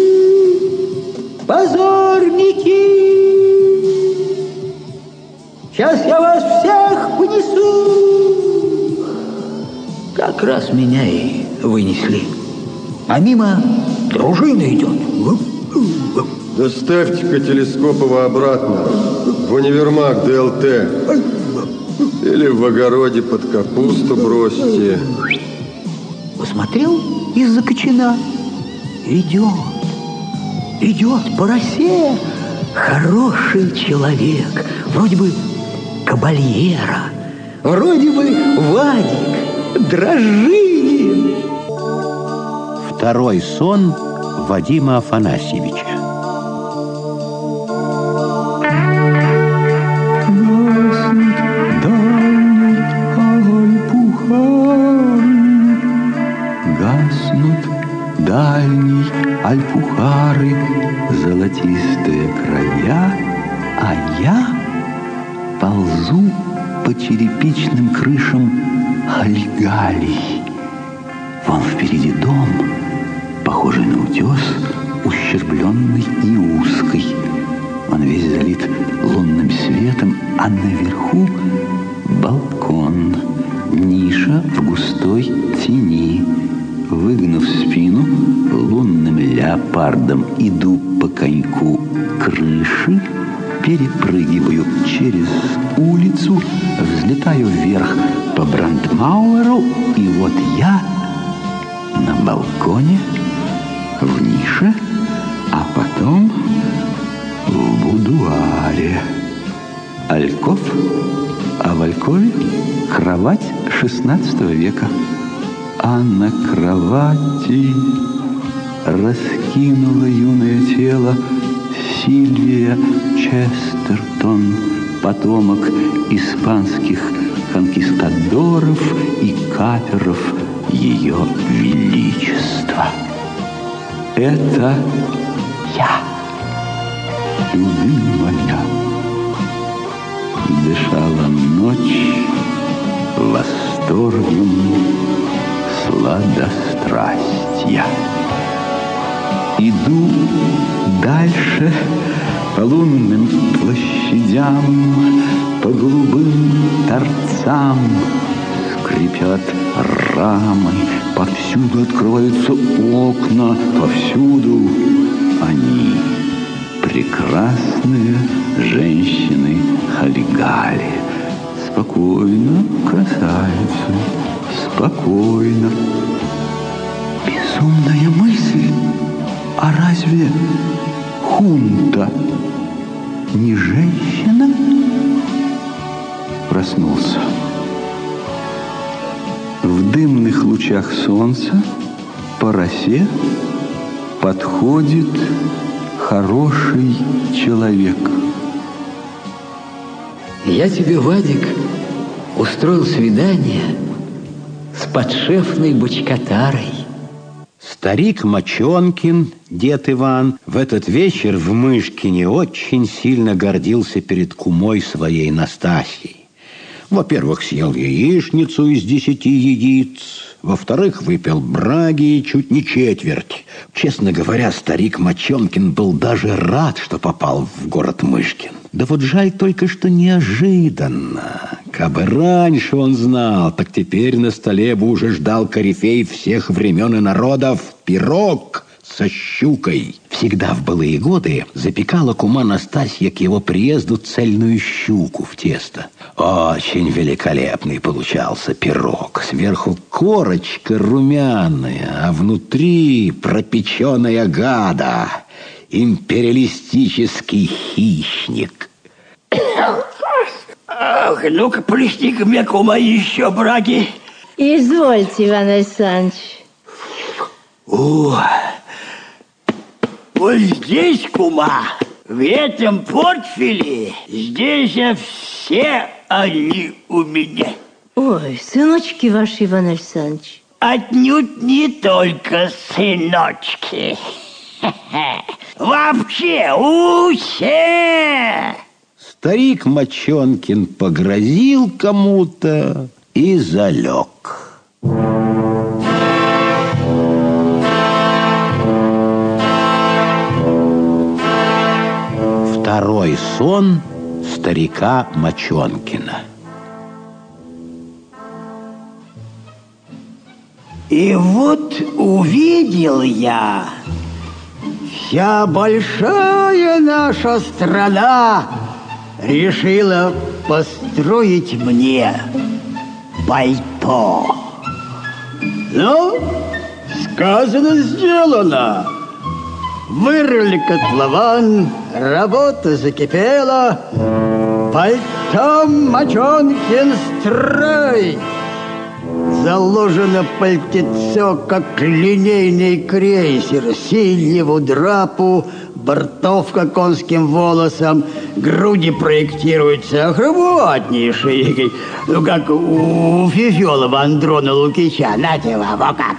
позорники. Сейчас я вас всех понесу. Как раз меня и вынесли. А мимо дружина идет. Доставьте-ка Телескопова обратно в универмаг ДЛТ. Или в огороде под капусту бросьте. Посмотрел из-за кочана. Идет по росе. Хороший человек. Вроде бы кабальера. Вроде бы Вадик Дрожжинин. Второй сон Вадима Афанасьевича. Дальний альпухары, золотистые края, а я ползу по черепичным крышам Хальгалий. Вон впереди дом, похожий на утес, ущербленный и узкий. Он весь залит лунным светом, а наверху балкон, ниша в густой тени. Выгнув спину, лунным леопардом иду по коньку крыши, перепрыгиваю через улицу, взлетаю вверх по Брандмауэру, и вот я на балконе, в нише, а потом в будуаре. Альков, а в алькове кровать XVI века. А на кровати раскинула юное тело Сильвия Честертон, потомок испанских конкистадоров и каперов Ее Величества. Это я, любимая. Дышала ночь восторгом сладострастья. Иду дальше по лунным площадям, по голубым торцам. Скрипят рамы, повсюду открываются окна, повсюду они, прекрасные женщины Хальгали. Спокойно, красавица, спокойно. Безумная мысль. А разве хунта не женщина? Проснулся. В дымных лучах солнца по росе подходит хороший человек. Я тебе, Вадик, устроил свидание с подшефной бочкотарой. Старик Мочонкин, дед Иван, в этот вечер в Мышкине очень сильно гордился перед кумой своей Настасьей. Во-первых, съел яичницу из 10 яиц. Во-вторых, выпил браги чуть не четверть. Честно говоря, старик Мочонкин был даже рад, что попал в город Мышкин. Да вот жаль только, что неожиданно. Кабы раньше он знал, так теперь на столе бы уже ждал корифей всех времен и народов пирог со щукой. Всегда в былые годы запекала кума Настасья к его приезду цельную щуку в тесто. Очень великолепный получался пирог. Сверху корочка румяная, а внутри пропеченная гада. Империалистический хищник. Ах, ну-ка, плесни-ка мне, кума, еще браги. Извольте, Иван Александрович. О, вот здесь, кума, в этом портфеле, здесь все они у меня. Ой, сыночки ваши, Иван Александрович. Отнюдь не только сыночки. Вообще все. Старик Мочонкин погрозил кому-то и залег. Второй сон старика Мочонкина. И вот увидел я, вся большая наша страна решила построить мне пальто. Ну, сказано, сделано. Вырыли котлован, работа закипела. Пальто Мочонкин строй. Заложено пальтецо, как линейный крейсер, синего драпу, бортовка конским волосом, груди проектируются охрабатнейшие, ну, как у Фифелова Андрона Лукича. Нате вам, о как!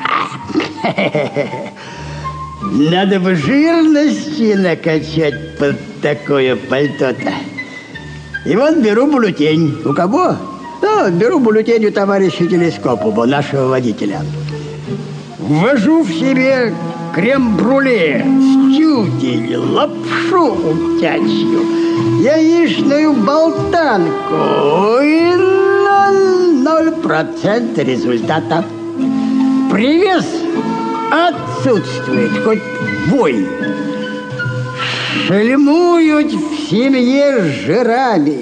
Надо бы жирности накачать под такое пальто-то. И вот беру бюллетень. У кого? Да, беру бюллетень у товарища Телескопова, нашего водителя. Ввожу в себе крем-брюле, стюдель, лапшу утячью, яичную болтанку и 0% результата. Привес отсутствует, хоть бой. Шельмуют в семье жирами.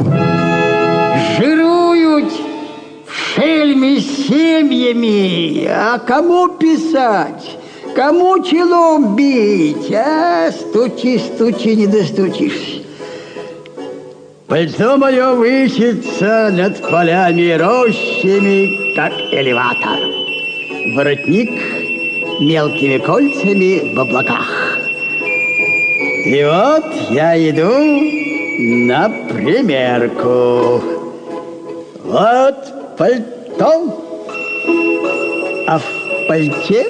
Жируют в шельме семьями. А кому писать? Кому челом бить? А стучи, стучи, не достучишься. Пальто мое высится над полями и рощами, как элеватор. Воротник мелкими кольцами в облаках. И вот я иду на примерку. Вот пальто, а в пальте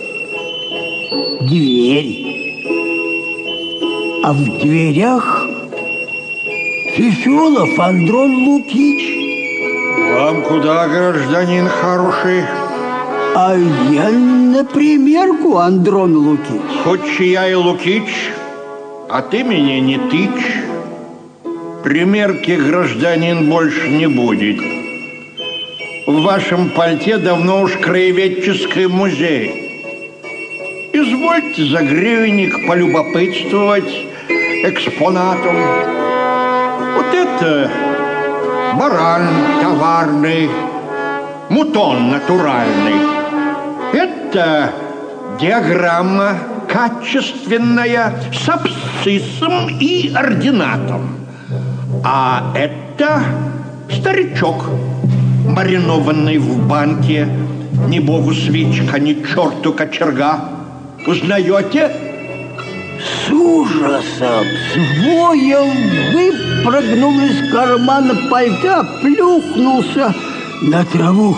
дверь. А в дверях Фифелов Андрон Лукич. Вам куда, гражданин хороший? А я на примерку, Андрон Лукич. Хоть я и Лукич, а ты меня не тычь. Примерки, гражданин, больше не будет. В вашем пальте давно уж краеведческий музей. Извольте за гривенник полюбопытствовать экспонатом. Вот это баран товарный, мутон натуральный. Это диаграмма качественная с абсциссом и ординатом. А это старичок, маринованный в банке, ни богу свечка, ни черту кочерга. Узнаете? С ужасом, с воем выпрыгнул из кармана пальта, плюхнулся на траву.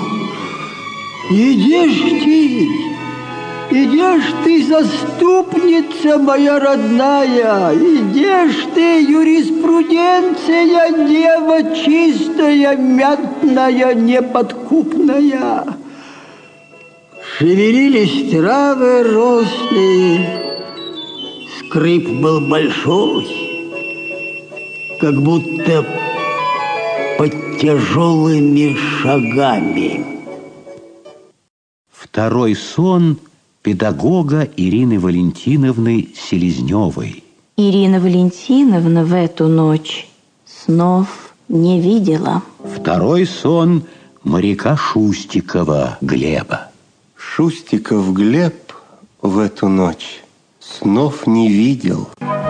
Идешь ты, заступница моя родная, идешь ты, юриспруденция, дева чистая, мятная, неподкупная. Шевелились травы рослые, скрип был большой, как будто под тяжелыми шагами. Второй сон педагога Ирины Валентиновны Селезневой. Ирина Валентиновна в эту ночь снов не видела. Второй сон моряка Шустикова Глеба. Шустиков Глеб в эту ночь снов не видел.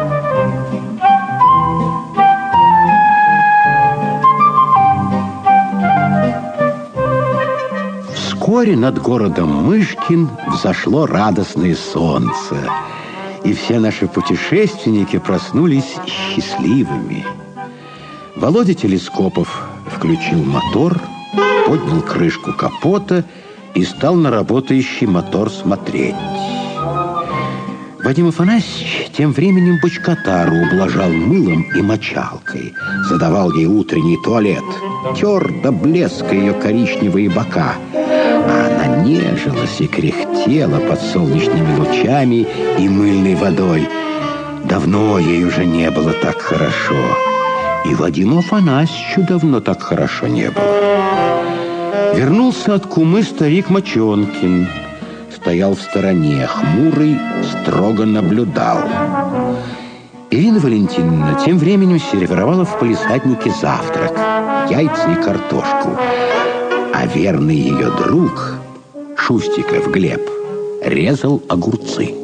Вскоре над городом Мышкин взошло радостное солнце, и все наши путешественники проснулись счастливыми. Володя Телескопов включил мотор, поднял крышку капота и стал на работающий мотор смотреть. Вадим Афанасьевич тем временем бочкотару ублажал мылом и мочалкой, задавал ей утренний туалет, тер до блеска ее коричневые бока, а она нежилась и кряхтела под солнечными лучами и мыльной водой. Давно ей уже не было так хорошо. И Вадиму Афанасьевичу давно так хорошо не было. Вернулся от кумы старик Мочонкин. Стоял в стороне, хмурый, строго наблюдал. Ирина Валентиновна тем временем сервировала в палисаднике завтрак, яйца и картошку. А верный ее друг, Шустиков Глеб, резал огурцы.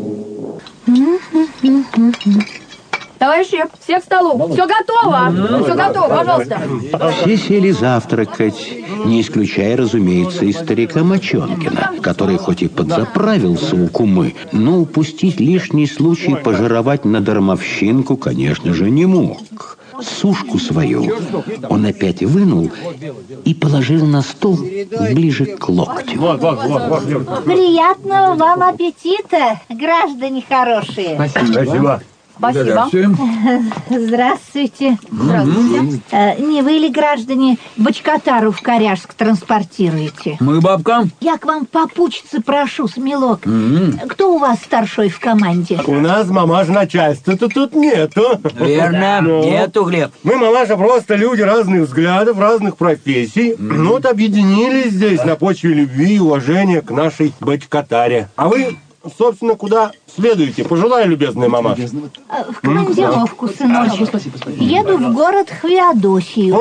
Товарищи, все к столу. Все готово. Все готово, пожалуйста. Все сели завтракать, не исключая, разумеется, и старика Мочонкина, который хоть и подзаправился у кумы, но упустить лишний случай пожировать на дармовщинку, конечно же, не мог. Сушку свою он опять вынул и положил на стол ближе к локтю. Приятного вам аппетита, граждане хорошие. Спасибо. Спасибо. Здравствуйте. Здравствуйте. Не вы ли, граждане, бочкотару в Коряжск транспортируете? Мы, бабка. Я к вам попучиться прошу, смелок. Кто у вас старшой в команде? У нас, мамаша, начальства-то тут нету. Верно, нету, Глеб. Мы, мамаша, просто люди разных взглядов, разных профессий. Ну вот объединились здесь на почве любви и уважения к нашей бочкотаре. А вы, собственно, куда следуете? Пожелаю, любезная мамаша. В командировку, сыночек. Еду в город Хвеодосию.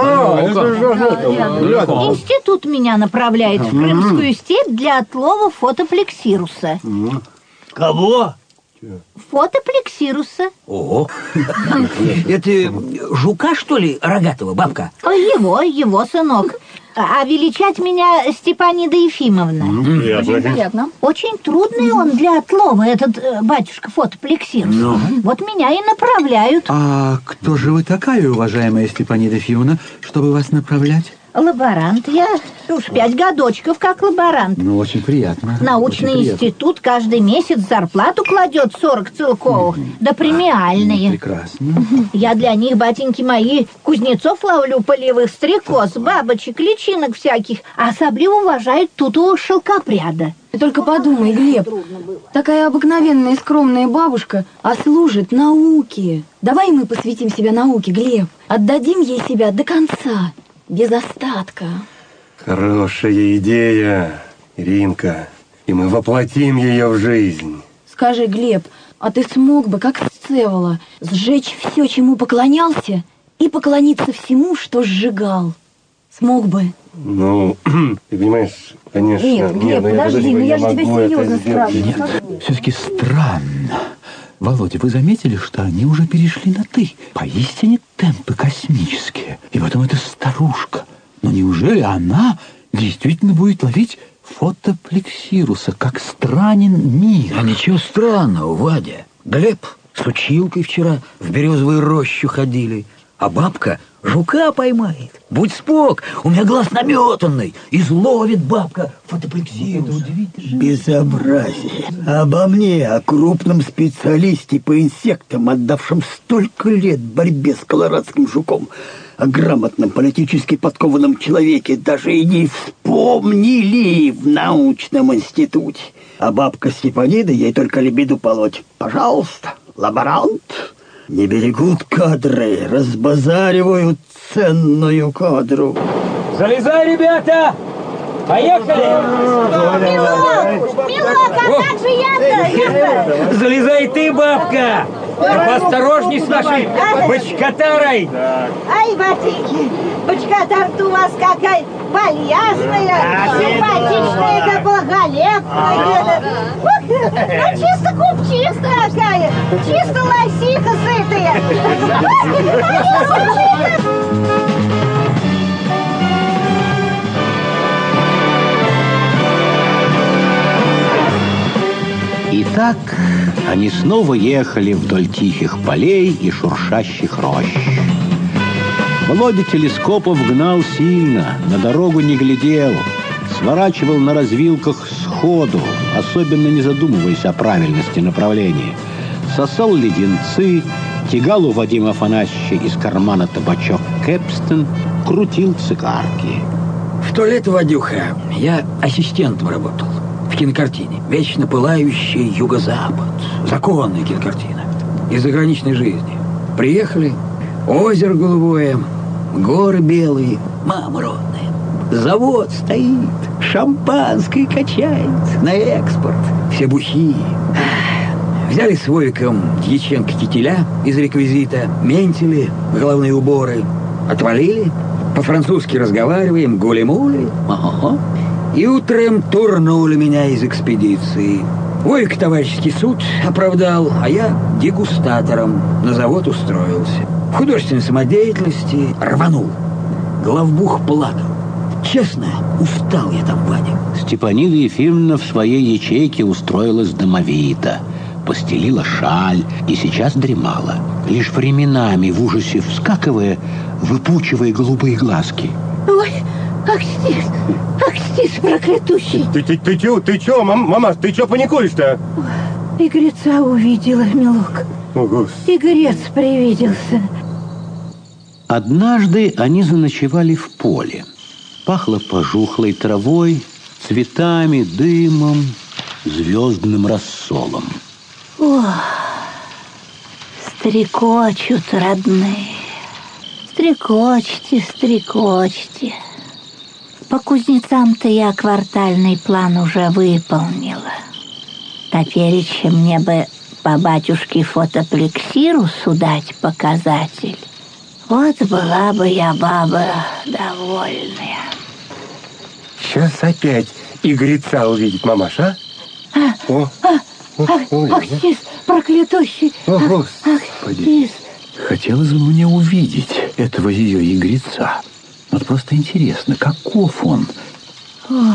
Институт меня направляет в Крымскую степь для отлова фотоплексируса. Кого? Фотоплексируса. Ого. Это жука, что ли, рогатого, бабка? Его, сынок. А величать меня Степанида Ефимовна. Приятно. Очень трудный он для отлова, этот батюшка фотоплексирус. Вот меня и направляют. А кто же вы такая, уважаемая Степанида Ефимовна, чтобы вас направлять? Лаборант. Я уж 5 годочков как лаборант. Ну, очень приятно. Научный очень приятно. институт каждый месяц зарплату кладет 40 целковых, да премиальные. Прекрасно. Я для них, батеньки мои, кузнецов ловлю полевых, стрекоз, бабочек, личинок всяких. А особливо уважают тутового шелкопряда. Ты только подумай, Глеб, такая обыкновенная и скромная бабушка, а служит науке. Давай мы посвятим себя науке, Глеб. Отдадим ей себя до конца, без остатка. Хорошая идея, Иринка. И мы воплотим ее в жизнь. Скажи, Глеб, а ты смог бы, как Сцевола, сжечь все, чему поклонялся, и поклониться всему, что сжигал? Смог бы? Ну, ты понимаешь, конечно. Нет, Глеб, подожди, я же тебя серьезно спрашиваю. Нет, все-таки странно. Володя, вы заметили, что они уже перешли на «ты»? Поистине темпы космические. И потом эта старушка. Но неужели она действительно будет ловить фотоплексируса, как странен мир? А ничего странного, Вадя. Глеб с училкой вчера в березовую рощу ходили, а бабка жука поймает. Будь спок, у меня глаз наметанный. Изловит бабка фотоплексирус. Безобразие. Обо мне, о крупном специалисте по инсектам, отдавшем столько лет борьбе с колорадским жуком, о грамотном, политически подкованном человеке даже и не вспомнили в научном институте. А бабка Степанида ей только лебеду полоть. Пожалуйста, лаборант. Не берегут кадры, разбазаривают ценную кадру. Залезай, ребята! Поехали! Милок, а как же я-то? Залезай ты, бабка! Поосторожней с нашей бочкотарой! Ай, батеньки, бочкотар-то у вас какая вальяжная, симпатичная да благолепная. Ну, чисто купчиста какая, чисто лосиха сытая. Итак, они снова ехали вдоль тихих полей и шуршащих рощ. Володя телескопов гнал сильно, на дорогу не глядел, сворачивал на развилках сходу, особенно не задумываясь о правильности направления. Сосал леденцы, тягал у Вадима Афанасьевича из кармана табачок Кэпстон, крутил цигарки. В то лето, Вадюха, я ассистентом работал в кинокартине «Вечно пылающий юго-запад». Законная кинокартина из заграничной жизни. Приехали, Озеро голубое, горы белые, мама родная. Завод стоит, шампанское качается на экспорт. Все бухие. Взяли с Вовиком Дьяченко кителя из реквизита, ментили, головные уборы. Отвалили, по-французски разговариваем, гули-мули. Ага. И утром турнули меня из экспедиции. Вовик товарищеский суд оправдал, а я дегустатором на завод устроился. В художественной самодеятельности рванул. Главбух плакал. Честно, устал я там, Ваня. Степанида Ефимовна в своей ячейке устроилась домовито. Постелила шаль и сейчас дремала. Лишь временами в ужасе вскакивая, выпучивая голубые глазки. Ой, Акстис, проклятущий. Ты чё, мама, ты чё паникуешь-то? Игреца увидела, милок. О, Господи. Игрец привиделся. Однажды они заночевали в поле. Пахло пожухлой травой, цветами, дымом, звездным рассолом. О, стрекочут, родные. Стрекочьте. По кузнецам-то я квартальный план уже выполнила. Топереча мне бы по батюшке фотоплексирусу дать показатель. Вот была бы я баба довольная. Сейчас опять игреца увидит, мамаша, а? Акстис, проклятущий. О, Господи. Хотелось бы мне увидеть этого ее игреца. Вот просто интересно, каков он? О,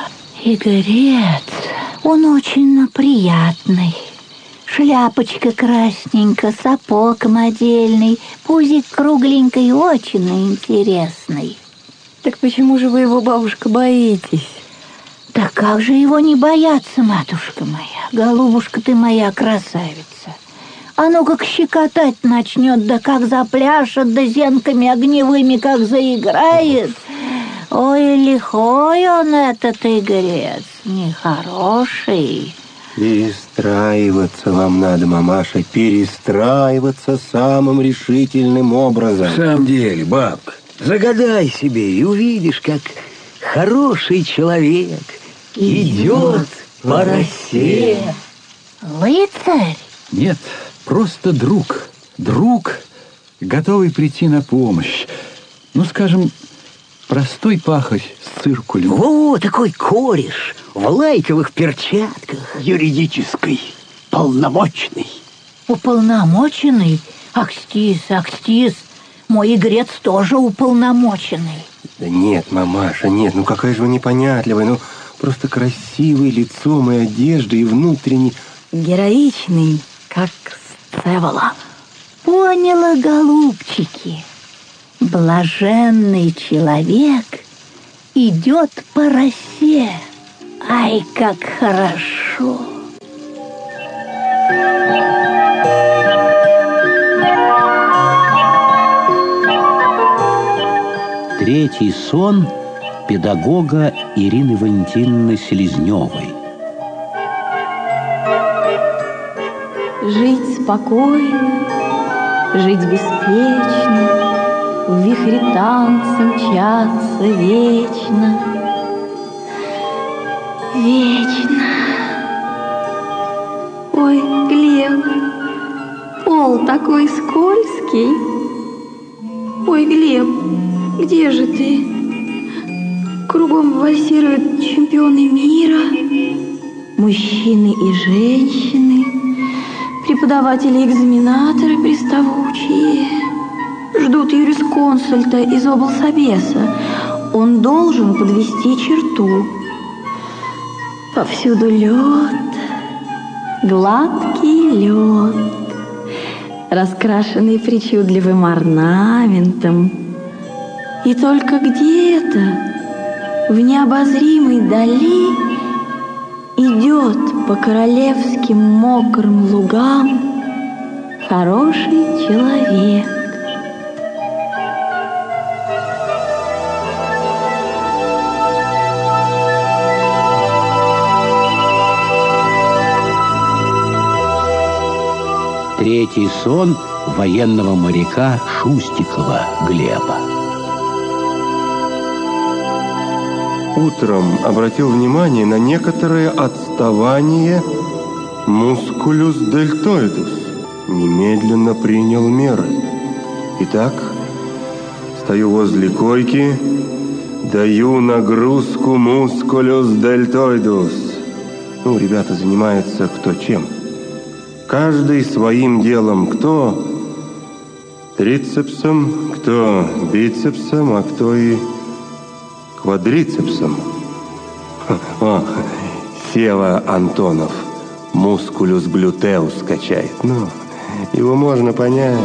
игрец, он очень приятный. Шляпочка красненькая, сапог модельный, пузик кругленький, очень интересный. Так почему же вы его, бабушка, боитесь? Да как же его не бояться, матушка моя? Голубушка ты моя красавица. А ну как щекотать начнет, да как запляшет, да зенками огневыми как заиграет. Ой, лихой он этот игрец, нехороший. Перестраиваться вам надо, мамаша, перестраиваться самым решительным образом. В самом деле, бабка, загадай себе и увидишь, как хороший человек идет по росе. Рыцарь? Нет, просто друг. Друг, готовый прийти на помощь. Ну, скажем, простой пахарь с циркулем. Во, такой кореш в лайковых перчатках. Юридический, полномочный. Уполномоченный? Акстис, мой игрец тоже уполномоченный. Да нет, мамаша, нет, ну какая же вы непонятливая, ну просто красивое лицом и одежда, и внутренне. Героичный, как Сцевола. Поняла, голубчики. Блаженный человек идет по росе. Ай, как хорошо! Третий сон педагога Ирины Валентиновны Селезневой. Жить спокойно, жить беспечно, в вихре танца мчаться вечно. Вечно. Ой, Глеб, пол такой скользкий. Ой, Глеб, где же ты? Кругом вальсируют чемпионы мира, мужчины и женщины, преподаватели-экзаменаторы приставучие. Ждут юрисконсульта из облсобеса. Он должен подвести черту. Повсюду лед, гладкий лед, раскрашенный причудливым орнаментом. И только где-то в необозримой дали идет по королевским мокрым лугам хороший человек. Третий сон военного моряка Шустикова Глеба. Утром обратил внимание на некоторое отставание мускулюс дельтоидус. Немедленно принял меры. Итак, стою возле койки, даю нагрузку мускулюс дельтоидус. Ну, ребята занимаются кто чем. Каждый своим делом. Кто трицепсом, кто бицепсом, а кто и квадрицепсом. О, Сева Антонов мускулюс глютеус качает. Ну, его можно понять.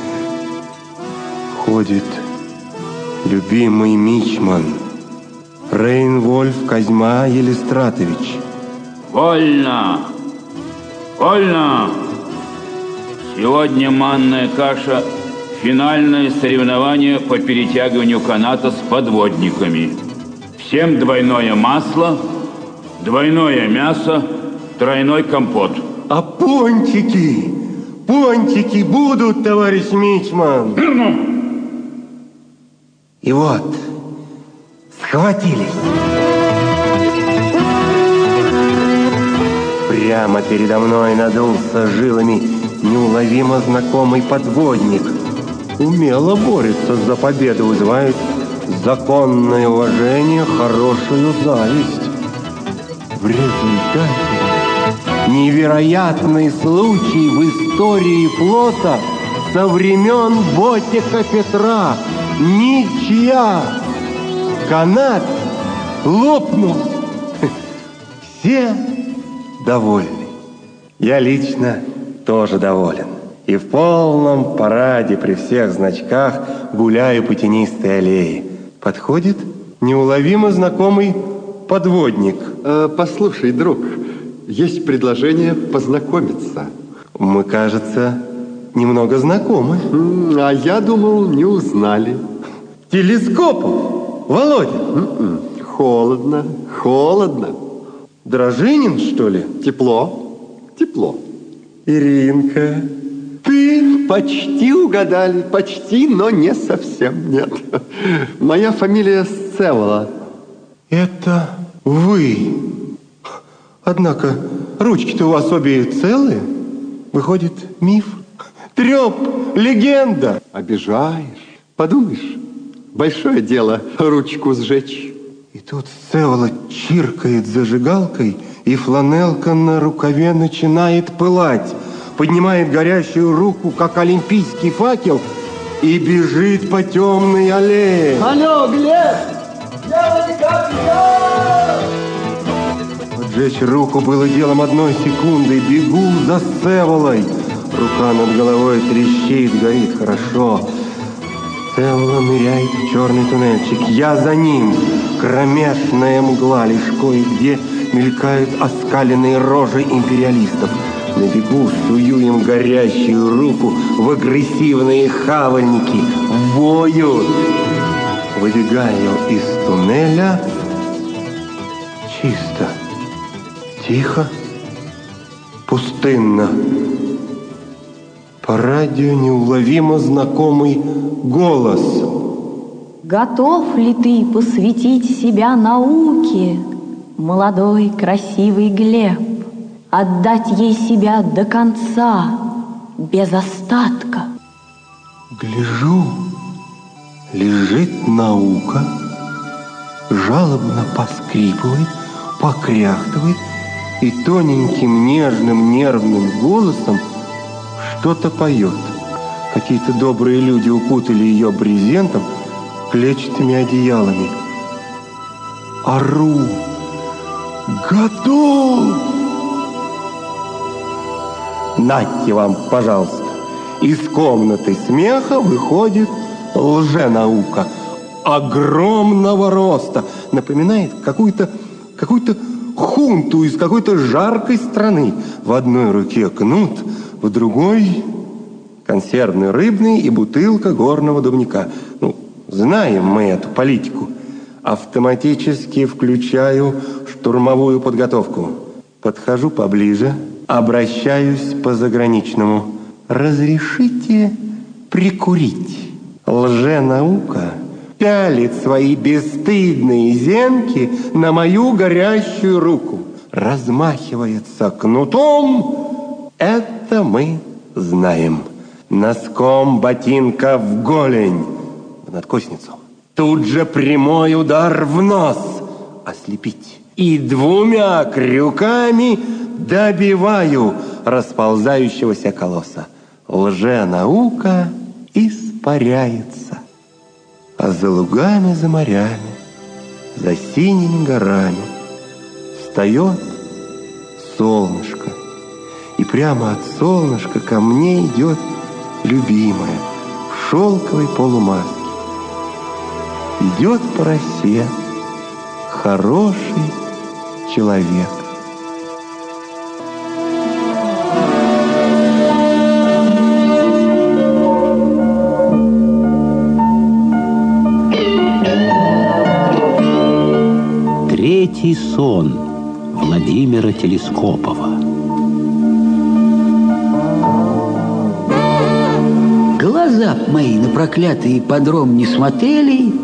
Ходит любимый мичман Рейнвольф Козьма Елистратович. Вольно! Вольно! Сегодня манная каша – финальное соревнование по перетягиванию каната с подводниками. Всем двойное масло, двойное мясо, тройной компот. А пончики? Пончики будут, товарищ мичман? И вот, схватились. Прямо передо мной надулся жилами неуловимо знакомый подводник. Умело борется за победу, вызывает законное уважение, хорошую зависть. В результате невероятный случай в истории флота со времен Ботика Петра. Ничья! Канат лопнул. Все довольны. Я лично тоже доволен. И в полном параде при всех значках гуляю по тенистой аллее. Подходит неуловимо знакомый подводник. Послушай, друг, есть предложение познакомиться. Мы, кажется, немного знакомы. А я думал, не узнали. Телескопов, Володя? Холодно, холодно. Дрожинин, что ли? Тепло, тепло. Иринка. Ты почти угадали, почти, но не совсем, нет. Моя фамилия Сцевола. Это вы. Однако ручки-то у вас обе целые. Выходит, миф, трёп, легенда. Обижаешь. Подумаешь, большое дело ручку сжечь. И тут Сцевола чиркает зажигалкой, и фланелка на рукаве начинает пылать. Поднимает горящую руку, как олимпийский факел, и бежит по темной аллее. Алло, Глеб! Делай как я! Поджечь руку было делом одной секунды. Бегу за Сцеволой. Рука над головой трещит, горит хорошо. Сцевола ныряет в черный туннельчик. Я за ним. Кромешная мгла, лишь кое-где мелькают оскаленные рожи империалистов. На бегу сую им горящую руку в агрессивные хавальники. Воют. Выбегаю из туннеля. Чисто. Тихо. Пустынно. По радио неуловимо знакомый голос. Готов ли ты посвятить себя науке, молодой красивый Глеб? Отдать ей себя до конца, без остатка. Гляжу, лежит наука, жалобно поскрипывает, покряхтывает и тоненьким, нежным, нервным голосом что-то поет. Какие-то добрые люди укутали ее брезентом, клетчатыми одеялами. Ору. Готов! Нате вам, пожалуйста. Из комнаты смеха выходит лженаука. Огромного роста. Напоминает какую-то хунту из какой-то жаркой страны. В одной руке кнут, в другой консервный рыбный и бутылка горного дубника. Ну, знаем мы эту политику. Автоматически включаю штурмовую подготовку. Подхожу поближе, обращаюсь по заграничному. разрешите прикурить? Лженаука пялит свои бесстыдные зенки на мою горящую руку. Размахивается кнутом, это мы знаем. Носком ботинка в голень, в надкосницу. Тут же прямой удар в нос, ослепить. И 2 крюками добиваю расползающегося колосса. Лженаука испаряется. А за лугами, за морями, за синими горами встает солнышко. И прямо от солнышка ко мне идет любимая в шелковой полумаске. Идет по росе хороший человек. Третий сон Владимира Телескопова. Глаза мои на проклятый ипподром не смотрели,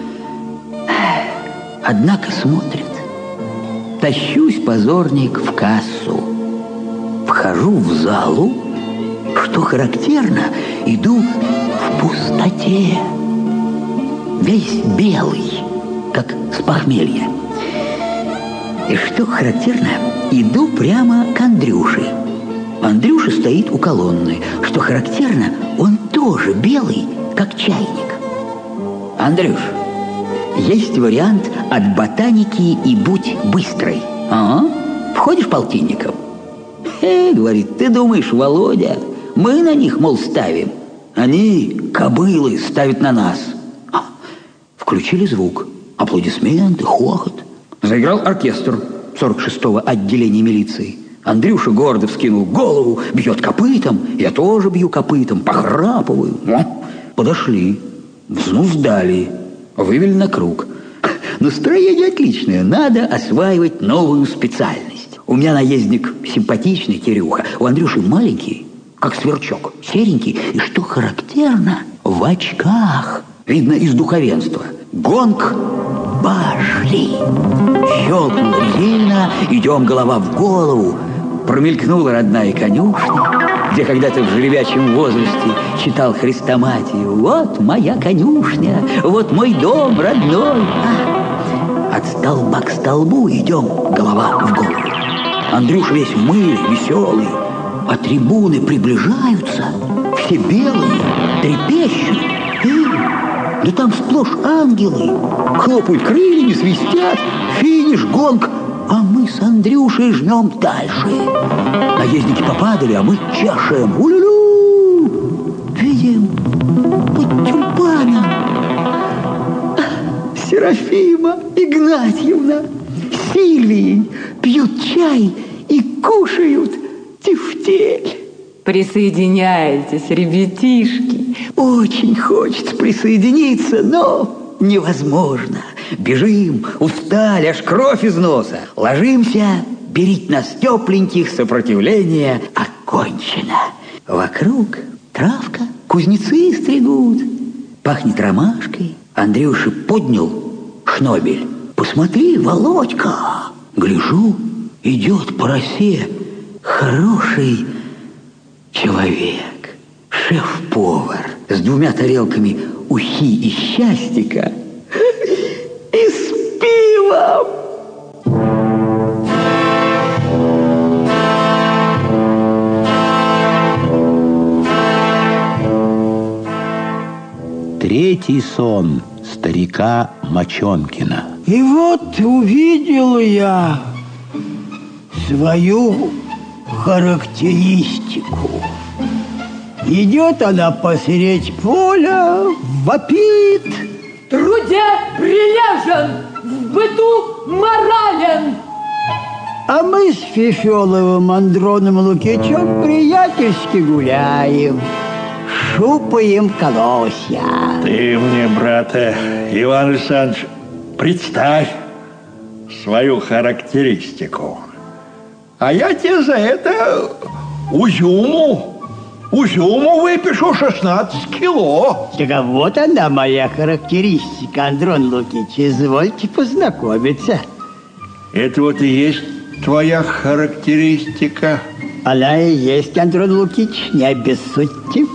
однако смотрят. Тащусь, позорник, в кассу. Вхожу в залу, что характерно, иду в пустоте. Весь белый, как с похмелья. И что характерно, иду прямо к Андрюше. Андрюша стоит у колонны. Что характерно, он тоже белый, как чайник. Андрюш, есть вариант от ботаники и будь быстрой. Ага, входишь полтинником? Говорит, ты думаешь, Володя, мы на них, мол, ставим. Они, кобылы, ставят на нас. Включили звук. Аплодисменты, хохот. Заиграл оркестр 46-го отделения милиции. Андрюша гордо вскинул голову, бьет копытом. Я тоже бью копытом, похрапываю. Подошли, взнуздали, вывели на круг. Настроение отличное, надо осваивать новую специальность. У меня наездник симпатичный, Кирюха. У Андрюши маленький, как сверчок, серенький. И что характерно, в очках. Видно, из духовенства. Гонг, пошли. Щелкнула резина, идем голова в голову. Промелькнула родная конюшня, где когда-то в жеребячем возрасте читал хрестоматию. Вот моя конюшня, вот мой дом родной. От столба к столбу идем голова в голову. Андрюша весь в мыле, веселый. А трибуны приближаются, все белые, трепещут. Да там сплошь ангелы. Хлопают крыльями, свистят. Финиш, гонг. А мы с Андрюшей жмем дальше. Наездники попадали, а мы чешем. У-лю-лю! Видим под тюльпаном Серафима Игнатьевна с Сильвией пьют чай и кушают тефтель. Присоединяйтесь, ребятишки. Очень хочется присоединиться, но невозможно. Бежим, устали, аж кровь из носа. Ложимся, берить нас тепленьких, сопротивление окончено. Вокруг травка, кузнецы стригут. Пахнет ромашкой. Андрюша поднял шнобель. Посмотри, Володька. Гляжу, идет по росе хороший человек, шеф-повар с 2 тарелками ухи и счастика и с пивом. Третий сон старика Мочонкина. И вот увидел я свою характеристику. Идет она посредь поля, вопит. В труде прилежен, в быту морален. А мы с Фифеловым Андроном Лукичем приятельски гуляем, шупаем колосья. Ты мне, брате, Иван Александрович, представь свою характеристику. А я тебе за это узюму Узюму выпишу 16 кило. Так а вот она, моя характеристика, Андрон Лукич. Извольте познакомиться. Это вот и есть твоя характеристика? Она и есть, Андрон Лукич, не обессудьте.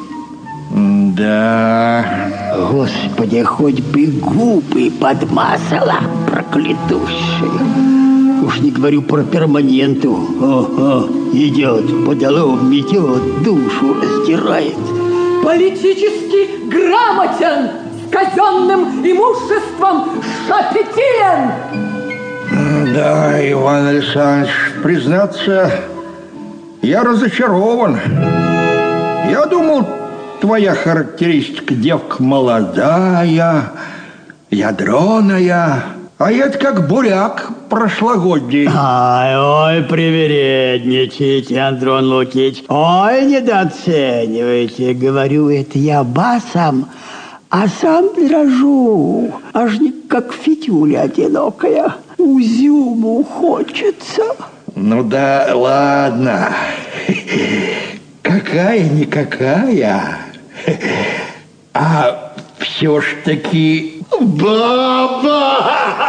Да. Господи, хоть бы губы подмазала, проклятущая. Уж не говорю про перманенту. Идет, подолом метет, душу раздирает. Политически грамотен, с казенным имуществом шапетилен. Да, Иван Александрович, признаться, я разочарован. Я думал, твоя характеристика девка молодая, ядреная, а это как буряк прошлогодний. Ой, привередничайте, Андрон Лукич. Ой, недооценивайте. Говорю, это я басом, а сам дрожу. Аж не как фитюля одинокая. Узюму хочется. Ну да, ладно. Какая-никакая. А все ж таки... Баба!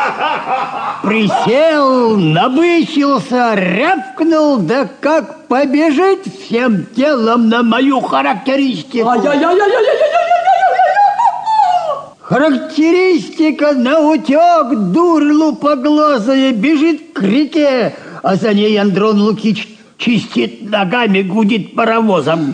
Присел, набычился, рявкнул, да как побежит всем телом на мою характеристику. Характеристика наутек, дурь лупоглазая, бежит к реке, а за ней Андрон Лукич чистит ногами, гудит паровозом.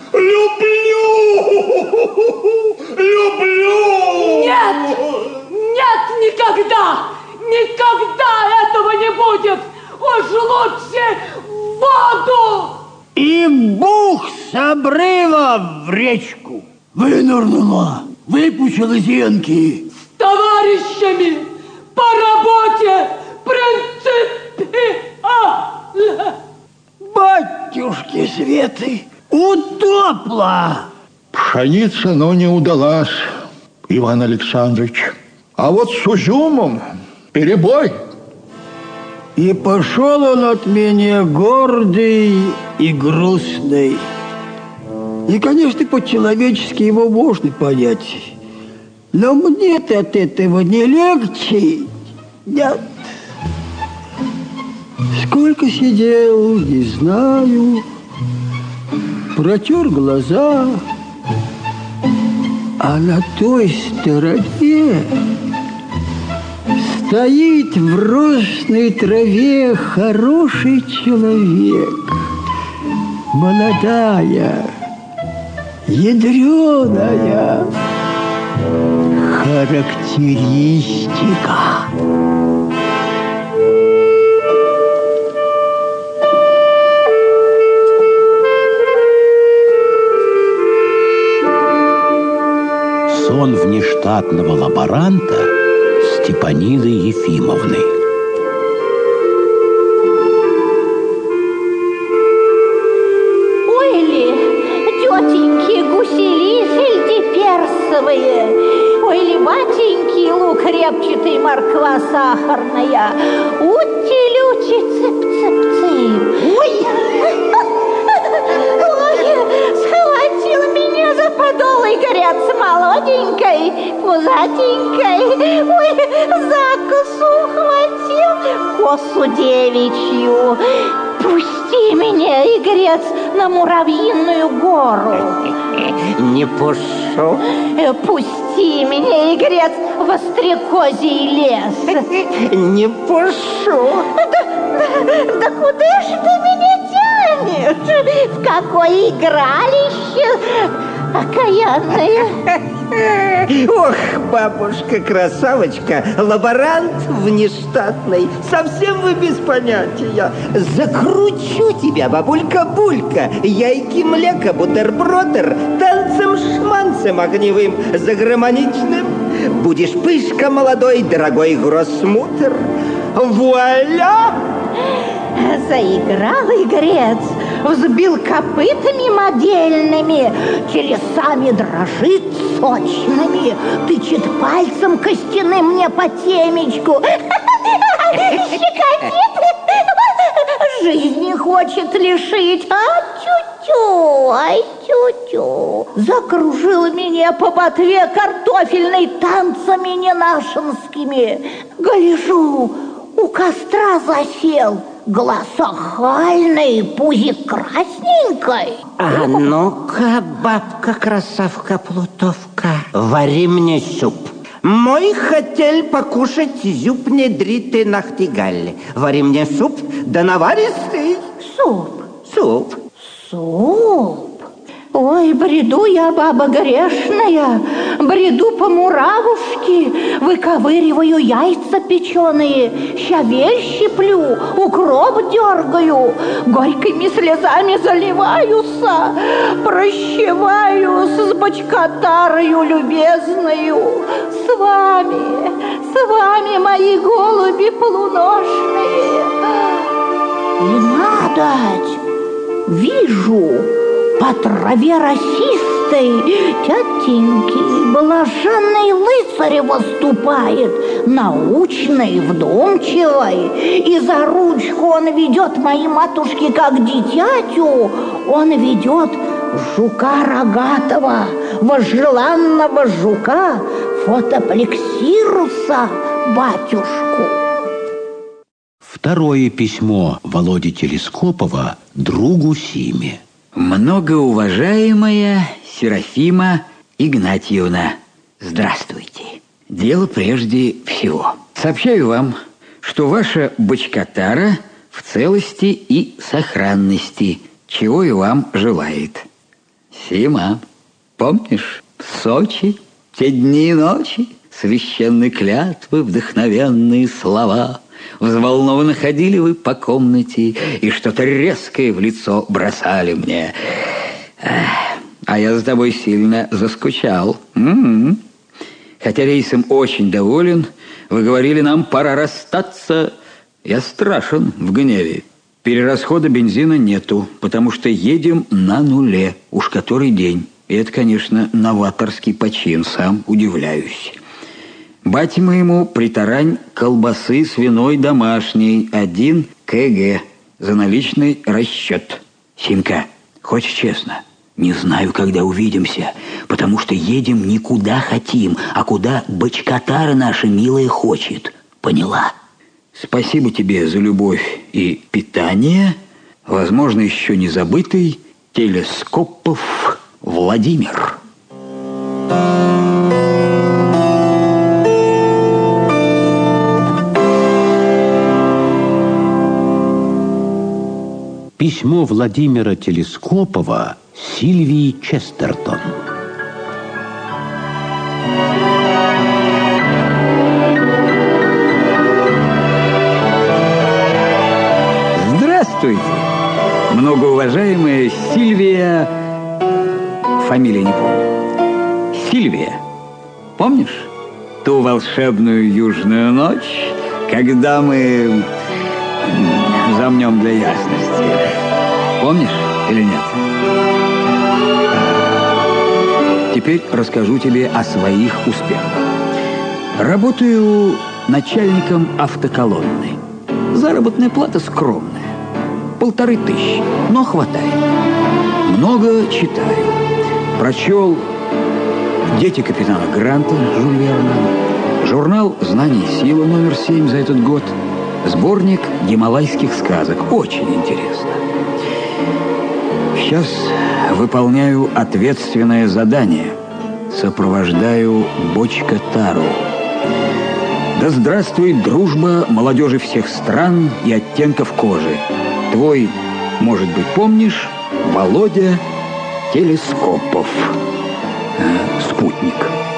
Люблю! Нет! Нет, никогда! Никогда этого не будет! Уж лучше в воду! И бух с обрыва в речку. Вынырнула, выпучила зенки. С товарищами по работе принципиально! Батюшки Светы, утопла! Пшеница, но не удалась, Иван Александрович. А вот с узюмом перебой. И пошел он от меня гордый и грустный. И, конечно, по-человечески его можно понять. Но мне-то от этого не легче. Нет. Сколько сидел, не знаю. Протер глаза. А на той стороне стоит в росной траве хороший человек. Молодая, ядреная характеристика. Сон внештатного лаборанта Степаниды Ефимовны. Ой ли, тетеньки, гуси-лисельки персовые, ой ли, батеньки, лук репчатый, морква сахарная, ути-лючи, цып-цып-цып. Ой! Схватил меня за подол и горят с молоденькой, пузатенькой. Ой, за косу ухватил, косу девичью. Пусти меня, игрец, на Муравьиную гору. Не пушу. Пусти меня, игрец, в Острекозий лес. Не пушу. Да куда же ты меня тянешь? В какое игралище окаянное? Ох, бабушка-красавочка, лаборант внештатный, совсем вы без понятия. Закручу тебя, бабулька-булька, яйки млека, бутербродер, танцем-шманцем огневым, загромоничным. Будешь пышка молодой, дорогой гроссмутер. Вуаля! Заиграл игрец, взбил копытами модельными, телесами дрожит сочными, тычет пальцем костяным мне по темечку, щекотит, жизни хочет лишить, а тю-тю, ай тю. тю-тю-тю, закружила меня по ботве картофельной танцами ненашинскими. Гляжу, у костра засел, глаз охальный, пузик красненькой. А ну-ка, бабка-красавка Плутовка, вари мне суп. Мой хотел покушать зюб недритый нахтигаль. Вари мне суп, да наваристый. Суп? Суп. Суп? Ой, бреду я, баба грешная, бреду по муравушке, выковыриваю яйца печеные, щавель щиплю, укроп дергаю, горькими слезами заливаюся, прощеваюсь с бочкотарою любезною. С вами, мои голуби полуношные. И надоть, вижу, по траве росистой тятеньки блаженный лыцарь выступает, научный, вдумчивый, и за ручку он ведет моей матушке как дитятю, он ведет жука рогатого, возжеланного жука фотоплексируса, батюшку. Второе письмо Володи Телескопова другу Симе. Многоуважаемая Серафима Игнатьевна, здравствуйте. Дело прежде всего. Сообщаю вам, что ваша бочкотара в целости и сохранности, чего и вам желает. Сима, помнишь, в Сочи, те дни и ночи, священные клятвы, вдохновенные слова, взволнованно ходили вы по комнате и что-то резкое в лицо бросали мне. А я за тобой сильно заскучал. Хотя рейсом очень доволен, вы говорили нам, пора расстаться. Я страшен в гневе. Перерасхода бензина нету, потому что едем на нуле, уж который день. И это, конечно, новаторский почин, сам удивляюсь. Бате моему притарань колбасы свиной домашней, 1 кг, за наличный расчет. Симка, хочешь честно? Не знаю, когда увидимся, потому что едем не куда хотим, а куда бочкотара наша милая хочет. Поняла? Спасибо тебе за любовь и питание. Возможно, еще не забытый Телескопов Владимир. Письмо Владимира Телескопова Сильвии Честертон. Здравствуйте, многоуважаемая Сильвия... Фамилия не помню. Сильвия, помнишь ту волшебную южную ночь, когда мы замнем для ясности? Помнишь или нет? Теперь расскажу тебе о своих успехах. Работаю начальником автоколонны. Заработная плата скромная. 1500, но хватает. Много читаю. Прочел «Дети капитана Гранта» Жюль Верна, журнал «Знание и сила» номер 7 за этот год, сборник гималайских сказок. Очень интересно. Сейчас выполняю ответственное задание. Сопровождаю бочкотару. Да здравствует дружба молодежи всех стран и оттенков кожи. Твой, может быть, помнишь, Володя Телескопов. Спутник.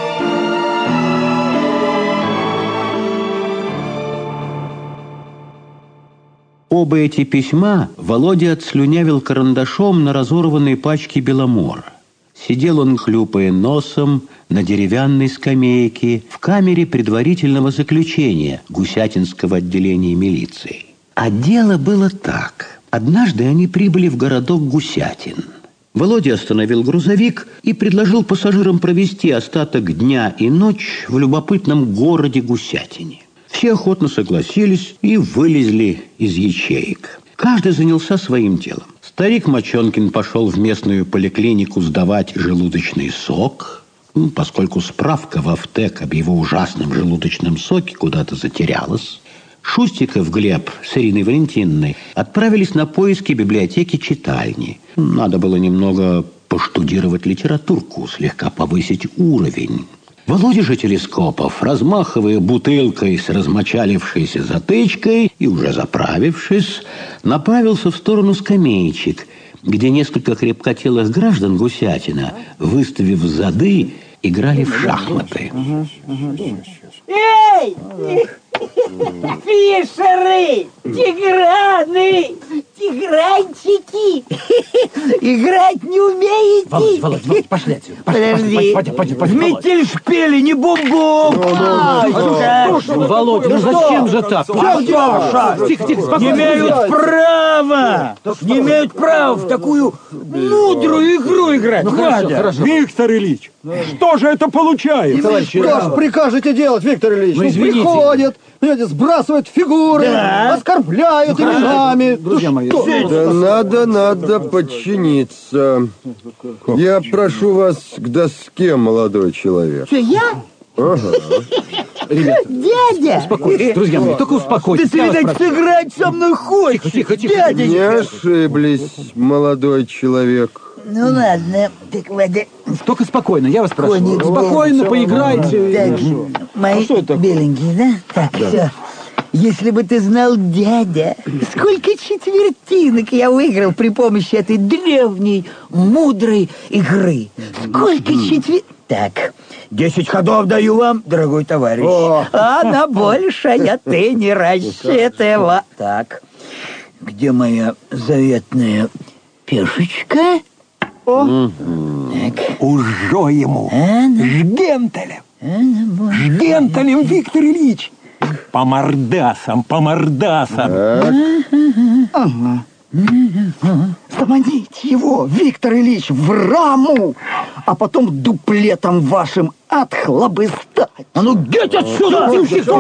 Оба эти письма Володя отслюнявил карандашом на разорванной пачке беломора. Сидел он, хлюпая носом, на деревянной скамейке в камере предварительного заключения Гусятинского отделения милиции. А дело было так. Однажды они прибыли в городок Гусятин. Володя остановил грузовик и предложил пассажирам провести остаток дня и ночь в любопытном городе Гусятине. Все охотно согласились и вылезли из ячеек. Каждый занялся своим делом. Старик Мочонкин пошел в местную поликлинику сдавать желудочный сок, поскольку справка в Автек об его ужасном желудочном соке куда-то затерялась. Шустиков Глеб с Ириной Валентиновной отправились на поиски библиотеки-читальни. Надо было немного поштудировать литературку, слегка повысить уровень. Володя же Телескопов, размахивая бутылкой с размочалившейся затычкой и уже заправившись, направился в сторону скамеечек, где несколько крепкотелых граждан Гусятина, выставив зады, играли в шахматы. Эй! Фишеры! Тиграны! Тигранчики! Играть не умеете? Володь, пошли отсюда. Подожди. В метель шпили, не бум-бум! Володя, ну зачем же так? Тихо, не имеют права! Не имеют права в такую мудрую игру играть. Виктор Ильич, что же это получается? Что ж прикажете делать, Виктор Ильич? Ну, приходят, понимаете, сбрасывают фигуры, оскорбляют именами. Друзья мои, Да надо подчиниться. Я прошу вас к доске, молодой человек. Что, я? Ага. Ребята, дядя! успокойтесь, друзья мои, только успокойтесь. Ты, видать, сыграть со мной хочешь. Тихо. Дядя. Не ошиблись, молодой человек. Ну ладно, так Вадя, Только спокойно, я вас прошу. Коник, Спокойно да, поиграйте. так, мои беленькие, да? Так, все. Если бы ты знал, дядя, сколько четвертинок я выиграл при помощи этой древней, мудрой игры. Сколько Так, 10 ходов даю вам, дорогой товарищ. А на большее ты не рассчитывай. Так, где моя заветная пешечка? Так. Уже ему. Жгентелем. Жгентелем, Виктор Ильич. По мордасам. Ага. Заманите его, Виктор Ильич, в раму, а потом дуплетом вашим отхлобыстать. А ну, геть отсюда!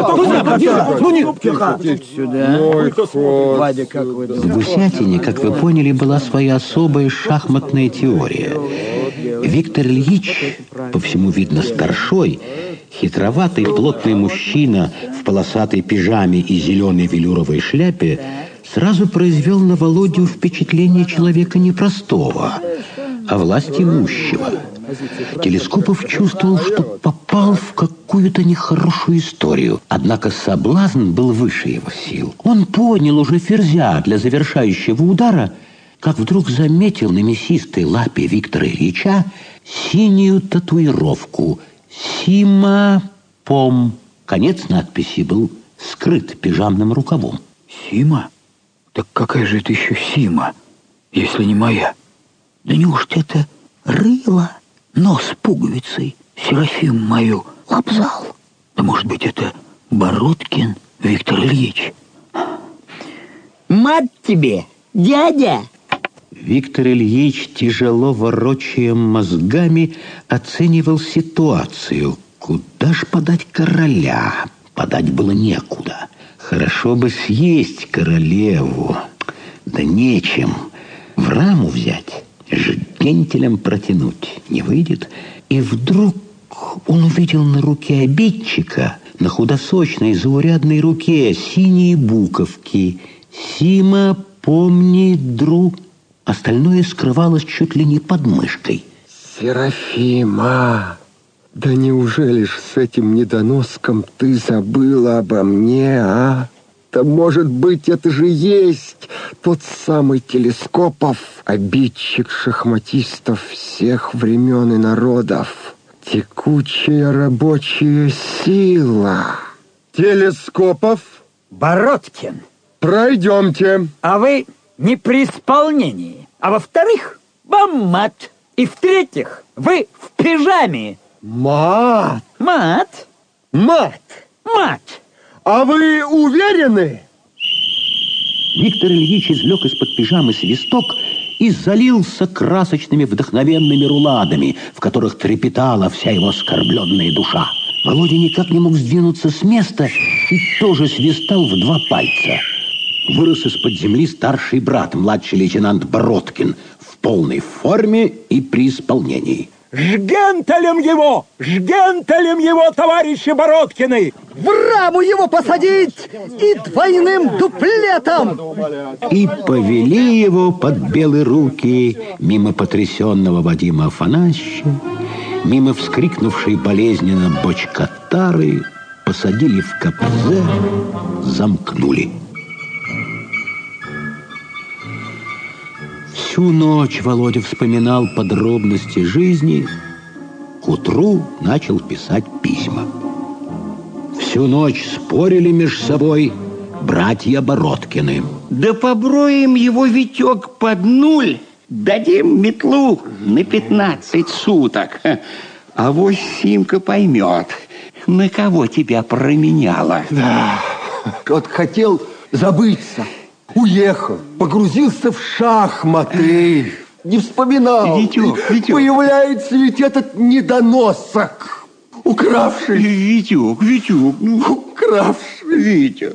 Вадя, как вы В Гусятине, как вы поняли, была своя особая шахматная теория. Виктор Ильич, по всему видно старшой, хитроватый плотный мужчина в полосатой пижаме и зеленой велюровой шляпе, сразу произвел на Володю впечатление человека непростого, а власть имущего. Телескопов чувствовал, что попал в какую-то нехорошую историю. Однако соблазн был выше его сил. Он поднял уже ферзя для завершающего удара, как вдруг заметил на мясистой лапе Виктора Ильича синюю татуировку «Сима Пом». Конец надписи был скрыт пижамным рукавом. Сима? Так какая же это еще Сима, если не моя? Да неужто это рыло, нос пуговицей Серафим мою лапзал? Да может быть это Бородкин Виктор Ильич? Мать тебе, дядя! Виктор Ильич, тяжело ворочая мозгами, оценивал ситуацию. Куда ж подать короля? Подать было некуда. Хорошо бы съесть королеву. Да нечем. В раму взять, жгентелем протянуть не выйдет. И вдруг он увидел на руке обидчика, на худосочной заурядной руке, синие буковки. «Сима, помни, друг». Остальное скрывалось чуть ли не под мышкой. Серафима, да неужели ж с этим недоноском ты забыла обо мне, а? Да может быть, это же есть тот самый Телескопов, обидчик шахматистов всех времен и народов. Текучая рабочая сила. Телескопов? Бородкин. Пройдемте. А вы не при исполнении. А во-вторых, вам мат. И в-третьих, вы в пижаме. Мат. Мат. Мат. Мат. А вы уверены? Виктор Ильич извлек из-под пижамы свисток и залился красочными вдохновенными руладами, в которых трепетала вся его оскорбленная душа. Володя никак не мог сдвинуться с места и тоже свистал в два пальца. вырос из-под земли старший брат, младший лейтенант Бородкин, в полной форме и при исполнении. Жгентелем его, товарищи Бородкины! В раму его посадить и двойным дуплетом! И повели его под белые руки мимо потрясенного Вадима Афанасьевича, мимо вскрикнувшей болезненно бочкатары, посадили в КПЗ, замкнули. Всю ночь Володя вспоминал подробности жизни, к утру начал писать письма. Всю ночь спорили между собой братья Бородкины. Да поброем его, Витек, под нуль, дадим метлу на 15 суток. А вось Симка поймет, на кого тебя променяла. Да, вот хотел забыться. Уехал, погрузился в шахматы, не вспоминал. Витек. Появляется ведь этот недоносок, укравший. Витек, укравший. Витя.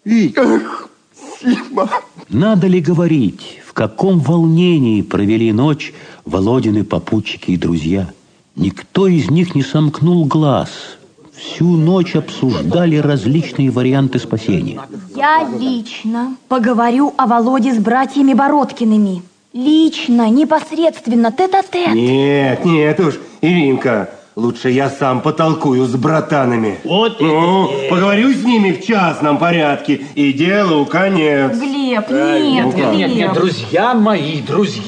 Эх, Сима. Надо ли говорить, в каком волнении провели ночь Володины попутчики и друзья? Никто из них не сомкнул глаз. Всю ночь обсуждали различные варианты спасения. Я лично поговорю о Володе с братьями Бородкиными. Лично, непосредственно, тет-а-тет. Нет уж, Иринка, лучше я сам потолкую с братанами. Вот. Поговорю с ними в частном порядке, и делу конец. Глеб, Нет, друзья мои,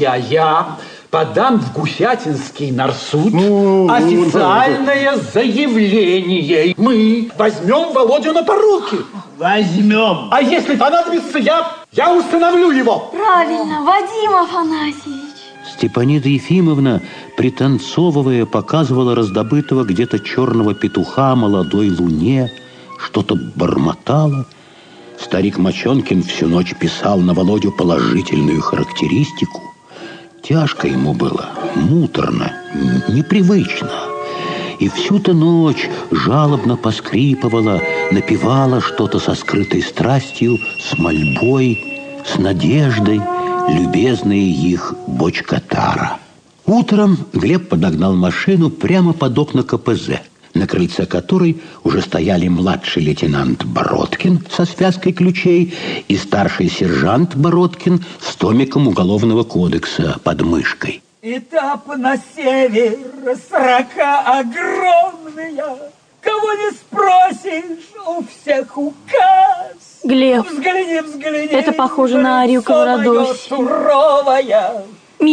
я подам в Гусятинский нарсуд официальное заявление. Мы возьмем Володю на поруки. Возьмем. А если понадобится, я установлю его. Правильно, Вадим Афанасьевич. Степанида Ефимовна, пританцовывая, показывала раздобытого где-то черного петуха молодой луне, что-то бормотала. Старик Мочонкин всю ночь писал на Володю положительную характеристику. Тяжко ему было, муторно, непривычно. И всю-то ночь жалобно поскрипывала, напевала что-то со скрытой страстью, с мольбой, с надеждой, любезная их бочкатара. Утром Глеб подогнал машину прямо под окна КПЗ, на крыльце которой уже стояли младший лейтенант Бородкин со связкой ключей и старший сержант Бородкин с томиком Уголовного кодекса под мышкой. Этап на север, срока огромные. Кого не спросишь, у всех указ. Глеб, взгляни, это похоже на арию Каварадоси. Суровая.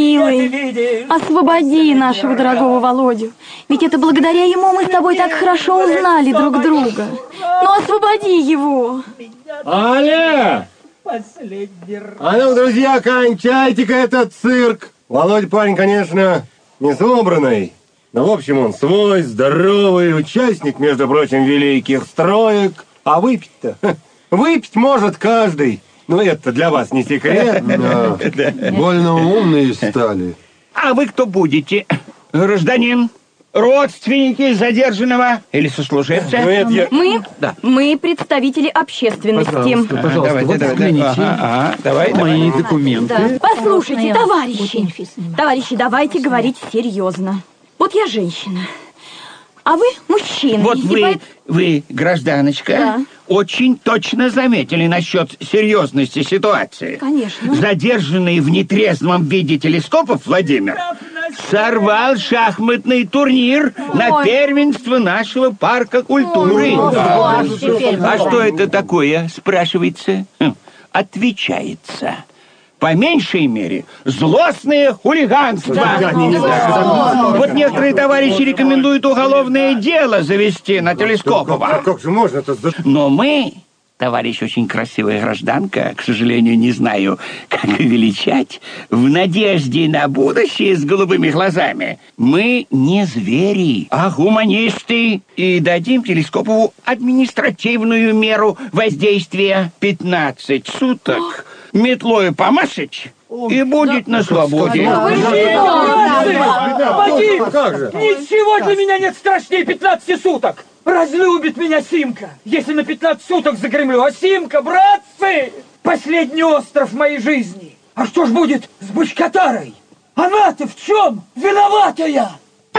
Милый, освободи нашего дорогого Володю. Ведь это благодаря ему мы с тобой так хорошо узнали друг друга. Ну, освободи его. Аля! А ну, друзья, кончайте-ка этот цирк. Володя парень, конечно, не собранный. Но, в общем, он свой, здоровый, участник, между прочим, великих строек. А выпить-то? Выпить может каждый. Ну, это для вас не секрет. Больно умные стали. А вы кто будете? Гражданин? Родственники задержанного или сослуживцы? Мы представители общественности. Пожалуйста, взгляните. Давай. Мои документы. Да. Послушайте, товарищи, давайте говорить серьезно. Вот я женщина, а вы мужчина. Вот вы, гражданочка, очень точно заметили насчет серьезности ситуации. Конечно. Задержанный в нетрезвом виде телескопов Владимир сорвал шахматный турнир на первенство нашего парка культуры. А что это такое, спрашивается? Отвечается. По меньшей мере, злостное хулиганство. Вот некоторые товарищи рекомендуют уголовное дело завести на Телескопова. Как же можно-то? Но мы, товарищ очень красивая гражданка, к сожалению, не знаю, как величать, в надежде на будущее с голубыми глазами, мы не звери, а гуманисты, и дадим Телескопову административную меру воздействия 15 суток. Метлою помашить и будет на свободе. Ничего для меня нет страшнее 15 суток. Разлюбит меня Симка, если на 15 суток загремлю. А Симка, братцы, Последний остров моей жизни. А что ж будет с Бочкатарой? Она-то в чем виноватая?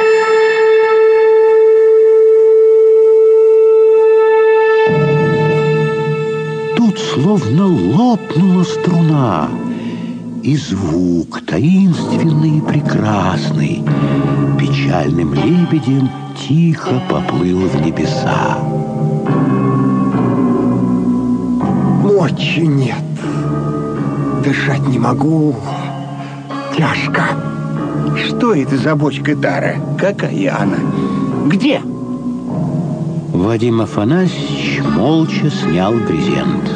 Тут словно лопнула струна, и звук таинственный и прекрасный печальным лебедем тихо поплыл в небеса. Мочи нет. Дышать не могу. Тяжко. Что это за Бочкатара? Какая она? Где? Вадим Афанасьевич молча снял брезент.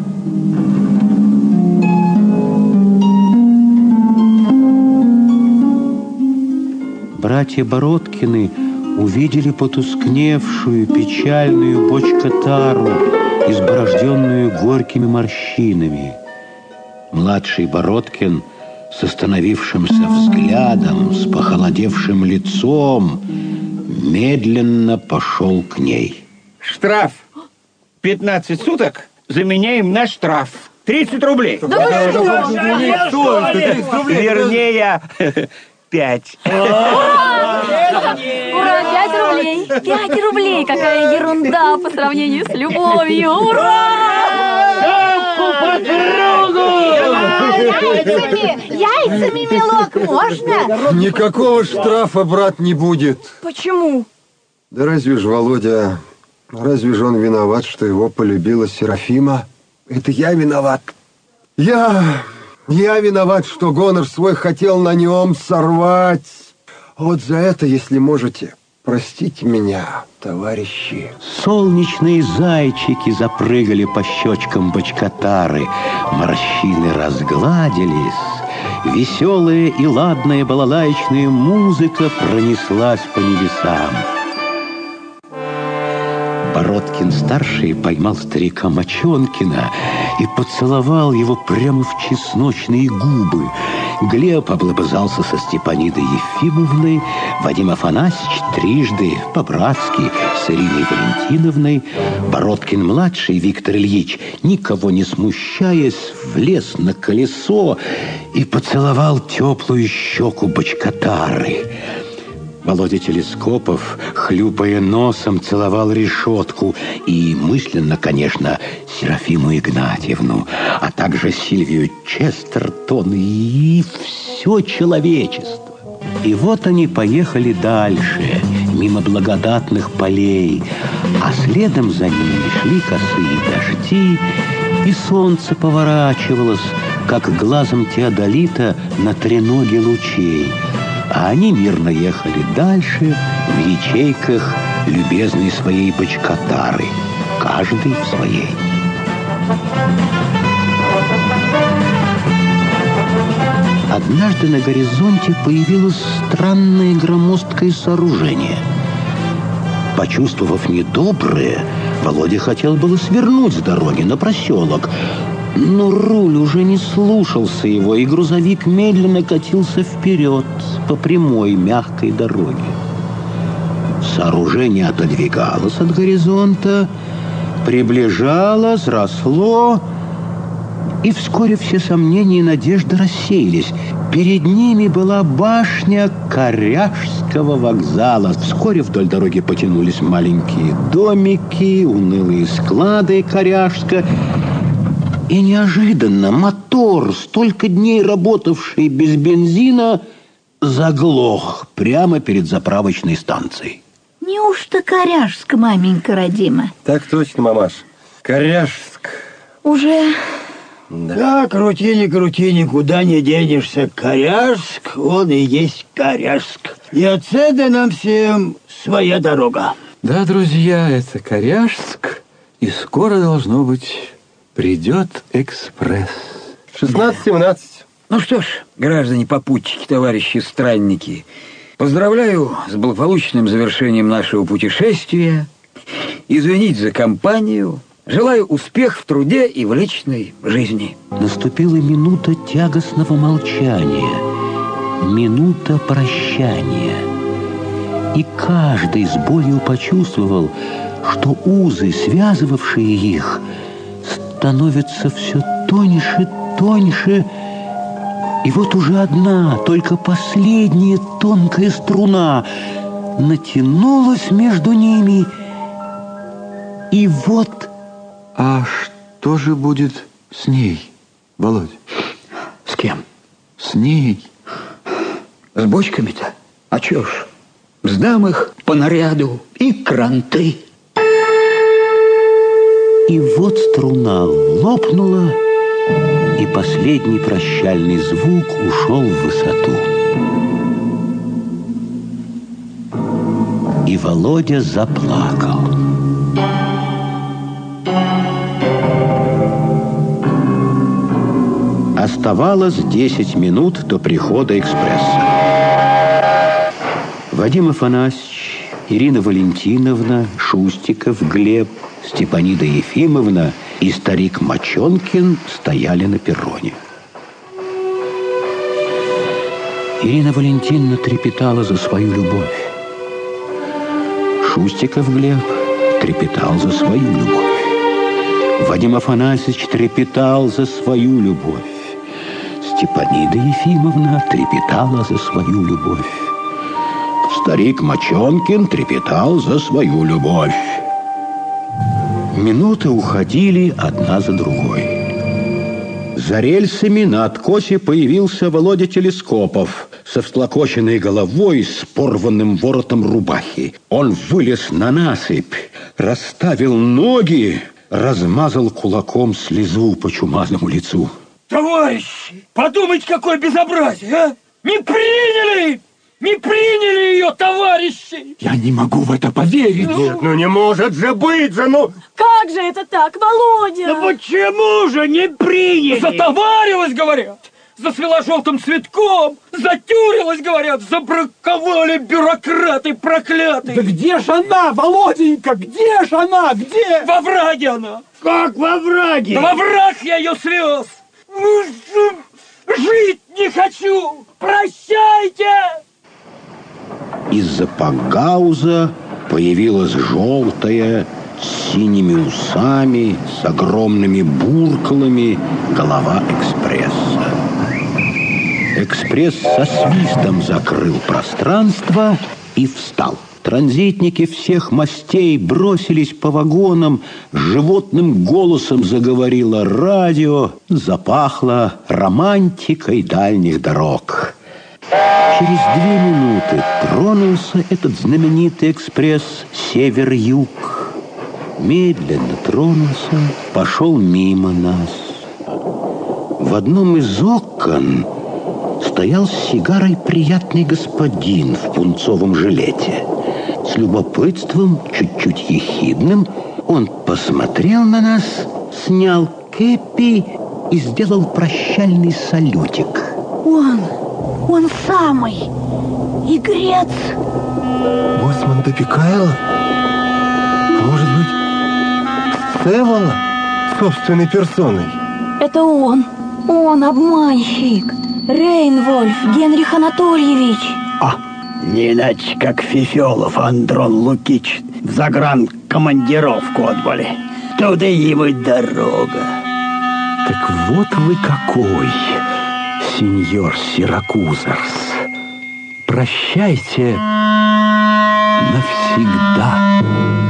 Братья Бородкины увидели потускневшую, печальную Бочкатару, изборожденную горькими морщинами. Младший Бородкин с остановившимся взглядом, с похолодевшим лицом, медленно пошел к ней. Штраф. 15 суток заменяем на штраф. 30 рублей. Да вы что? Вернее, 5. Ура, 5 рублей! 5 рублей! Какая ерунда по сравнению с любовью! Ура! Яйцами, милок, можно? Никакого штрафа, брат, не будет. Почему? Да разве ж, Володя, разве же он виноват, что его полюбила Серафима? Это я виноват. Я виноват, что гонор свой хотел на нем сорвать. Вот за это, если можете, простите меня, товарищи. Солнечные зайчики запрыгали по щечкам Бочкатары, морщины разгладились, веселая и ладная балалаечная музыка пронеслась по небесам. Бородкин-старший поймал старика Мочонкина и поцеловал его прямо в чесночные губы. Глеб облобызался со Степанидой Ефимовной, Вадим Афанасьевич трижды, по-братски, с Ириной Валентиновной. Бородкин-младший Виктор Ильич, никого не смущаясь, влез на колесо и поцеловал теплую щеку Бочкатары. Володя Телескопов, хлюпая носом, целовал решетку и мысленно, конечно, Серафиму Игнатьевну, а также Сильвию Честертон и все человечество. И вот они поехали дальше, мимо благодатных полей, а следом за ними шли косые дожди, и солнце поворачивалось, как глазом теодолита на треноге лучей. А они мирно ехали дальше в ячейках любезной своей Бочкатары, каждый в своей. Однажды на горизонте появилось странное громоздкое сооружение. Почувствовав недоброе, Володя хотел было свернуть с дороги на проселок, но руль уже не слушался его, и грузовик медленно катился вперед по прямой мягкой дороге. Сооружение отодвигалось от горизонта, приближалось, росло, и вскоре все сомнения и надежды рассеялись. Перед ними была башня Коряжского вокзала. Вскоре вдоль дороги потянулись маленькие домики, унылые склады Коряжска. И неожиданно мотор, столько дней работавший без бензина, заглох прямо перед заправочной станцией. Неужто Коряжск, маменька родима? Так точно, мамаш. Коряжск. Уже... Да, крути, никуда не денешься. Коряжск, он и есть Коряжск. И отсюда нам всем своя дорога. Да, друзья, это Коряжск, и скоро, должно быть, придет экспресс. 16:17. Ну что ж, граждане-попутчики, товарищи странники, поздравляю с благополучным завершением нашего путешествия. Извините за компанию. Желаю успех в труде и в личной жизни. Наступила минута тягостного молчания, минута прощания. И каждый с болью почувствовал, что узы, связывавшие их, становится все тоньше, тоньше. И вот уже одна, только последняя тонкая струна натянулась между ними. И вот... А что же будет с ней, Володь? С кем? С ней. С бочками-то? А чё ж? Сдам их по наряду и кранты. И вот струна лопнула, и последний прощальный звук ушел в высоту. И Володя заплакал. Оставалось 10 минут до прихода экспресса. Вадим Афанасьевич, Ирина Валентиновна, Шустиков, Глеб, Степанида Ефимовна и старик Мочонкин стояли на перроне. Ирина Валентиновна трепетала за свою любовь. Шустиков Глеб трепетал за свою любовь. Вадим Афанасьевич трепетал за свою любовь. Степанида Ефимовна трепетала за свою любовь. Старик Мочонкин трепетал за свою любовь. Минуты уходили одна за другой. За рельсами на откосе появился Володя Телескопов со всклокоченной головой, с порванным воротом рубахи. Он вылез на насыпь, расставил ноги, размазал кулаком слезу по чумазому лицу. Товарищи, подумайте, какое безобразие, а? Не приняли! Не приняли ее, товарищи! Я не могу в это поверить. Нет, ну не может же быть же, ну... Как же это так, Володя? Да почему же не приняли? Затоварилась, говорят, засвела желтым цветком, затюрилась, говорят, забраковали бюрократы проклятые. Да где же она, Володенька, где же она, где? Во враге она. Как во враге? Да во враг я ее свез. Жить не хочу. Прощайте! Из-за пагауза появилась желтая, с синими усами, с огромными буркалами голова экспресса. Экспресс со свистом закрыл пространство и встал. Транзитники всех мастей бросились по вагонам, животным голосом заговорило радио, запахло романтикой дальних дорог. Через 2 минуты тронулся этот знаменитый экспресс «Север-Юг». Медленно тронулся, пошел мимо нас. В одном из окон стоял с сигарой приятный господин в пунцовом жилете. С любопытством, чуть-чуть ехидным, он посмотрел на нас, снял кепи и сделал прощальный салютик. Он самый, игрец. Боцман Допекайло? Может быть, Севола собственной персоной? Это он обманщик. Рейнвольф Генрих Анатольевич. Не иначе, как Фифелов Андрон Лукич в загранкомандировку отбыли. Туда ему дорога. Так вот вы какой, сеньор Сиракузерс. Прощайте навсегда.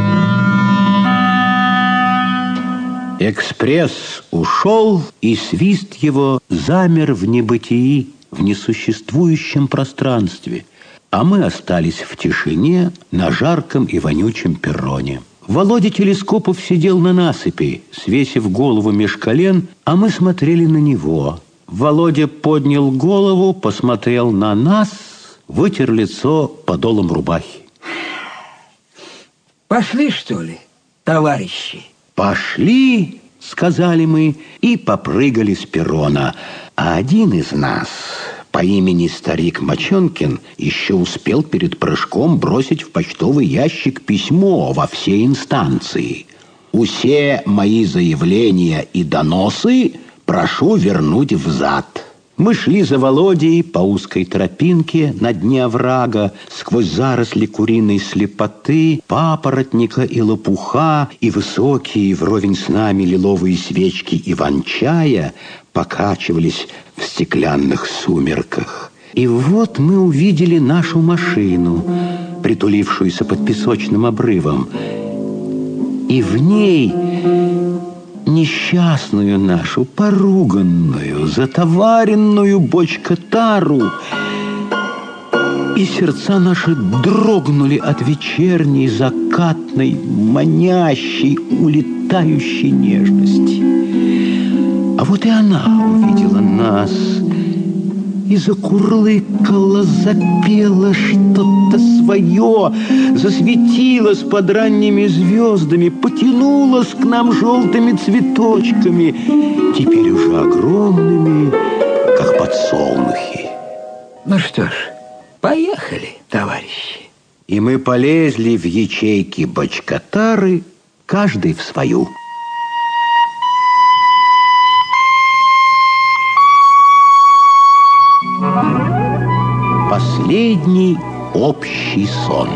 Экспресс ушел, и свист его замер в небытии, в несуществующем пространстве. А мы остались в тишине на жарком и вонючем перроне. Володя Телескопов сидел на насыпи, свесив голову меж колен, а мы смотрели на него. Володя поднял голову, посмотрел на нас, вытер лицо подолом рубахи. Пошли, что ли, товарищи? «Пошли», — сказали мы, и попрыгали с перрона. А один из нас, по имени старик Мочонкин, еще успел перед прыжком бросить в почтовый ящик письмо во все инстанции. «Усе мои заявления и доносы прошу вернуть взад». Мы шли за Володей по узкой тропинке на дне оврага, сквозь заросли куриной слепоты, папоротника и лопуха, и высокие вровень с нами лиловые свечки иван-чая покачивались в стеклянных сумерках. И вот мы увидели нашу машину, притулившуюся под песочным обрывом, и в ней несчастную нашу, поруганную, затоваренную бочкотару. И сердца наши дрогнули от вечерней, закатной, манящей, улетающей нежности. А вот и она увидела нас и закурлыкала, запела что-то свое, засветилась под ранними звездами, потянулась к нам желтыми цветочками, теперь уже огромными, как подсолнухи. Ну что ж, поехали, товарищи. И мы полезли в ячейки бочкотары, каждый в свою. Последний общий сон.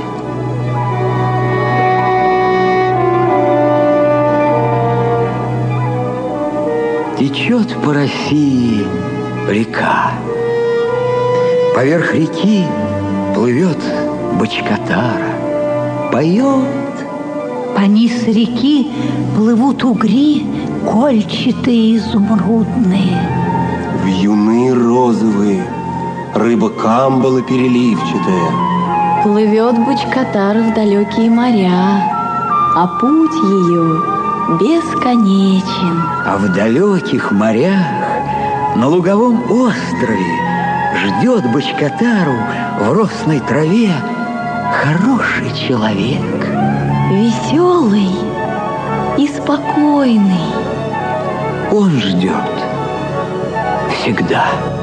Течет по России река. Поверх реки плывет бочкотара, поет. По низ реки плывут угри, кольчатые, изумрудные. Вьюны розовые, рыба камбала переливчатая. Плывет бочкотара в далекие моря, а путь ее бесконечен. А в далеких морях, на луговом острове, ждет бочкотару в росной траве хороший человек. Веселый и спокойный. Он ждет всегда.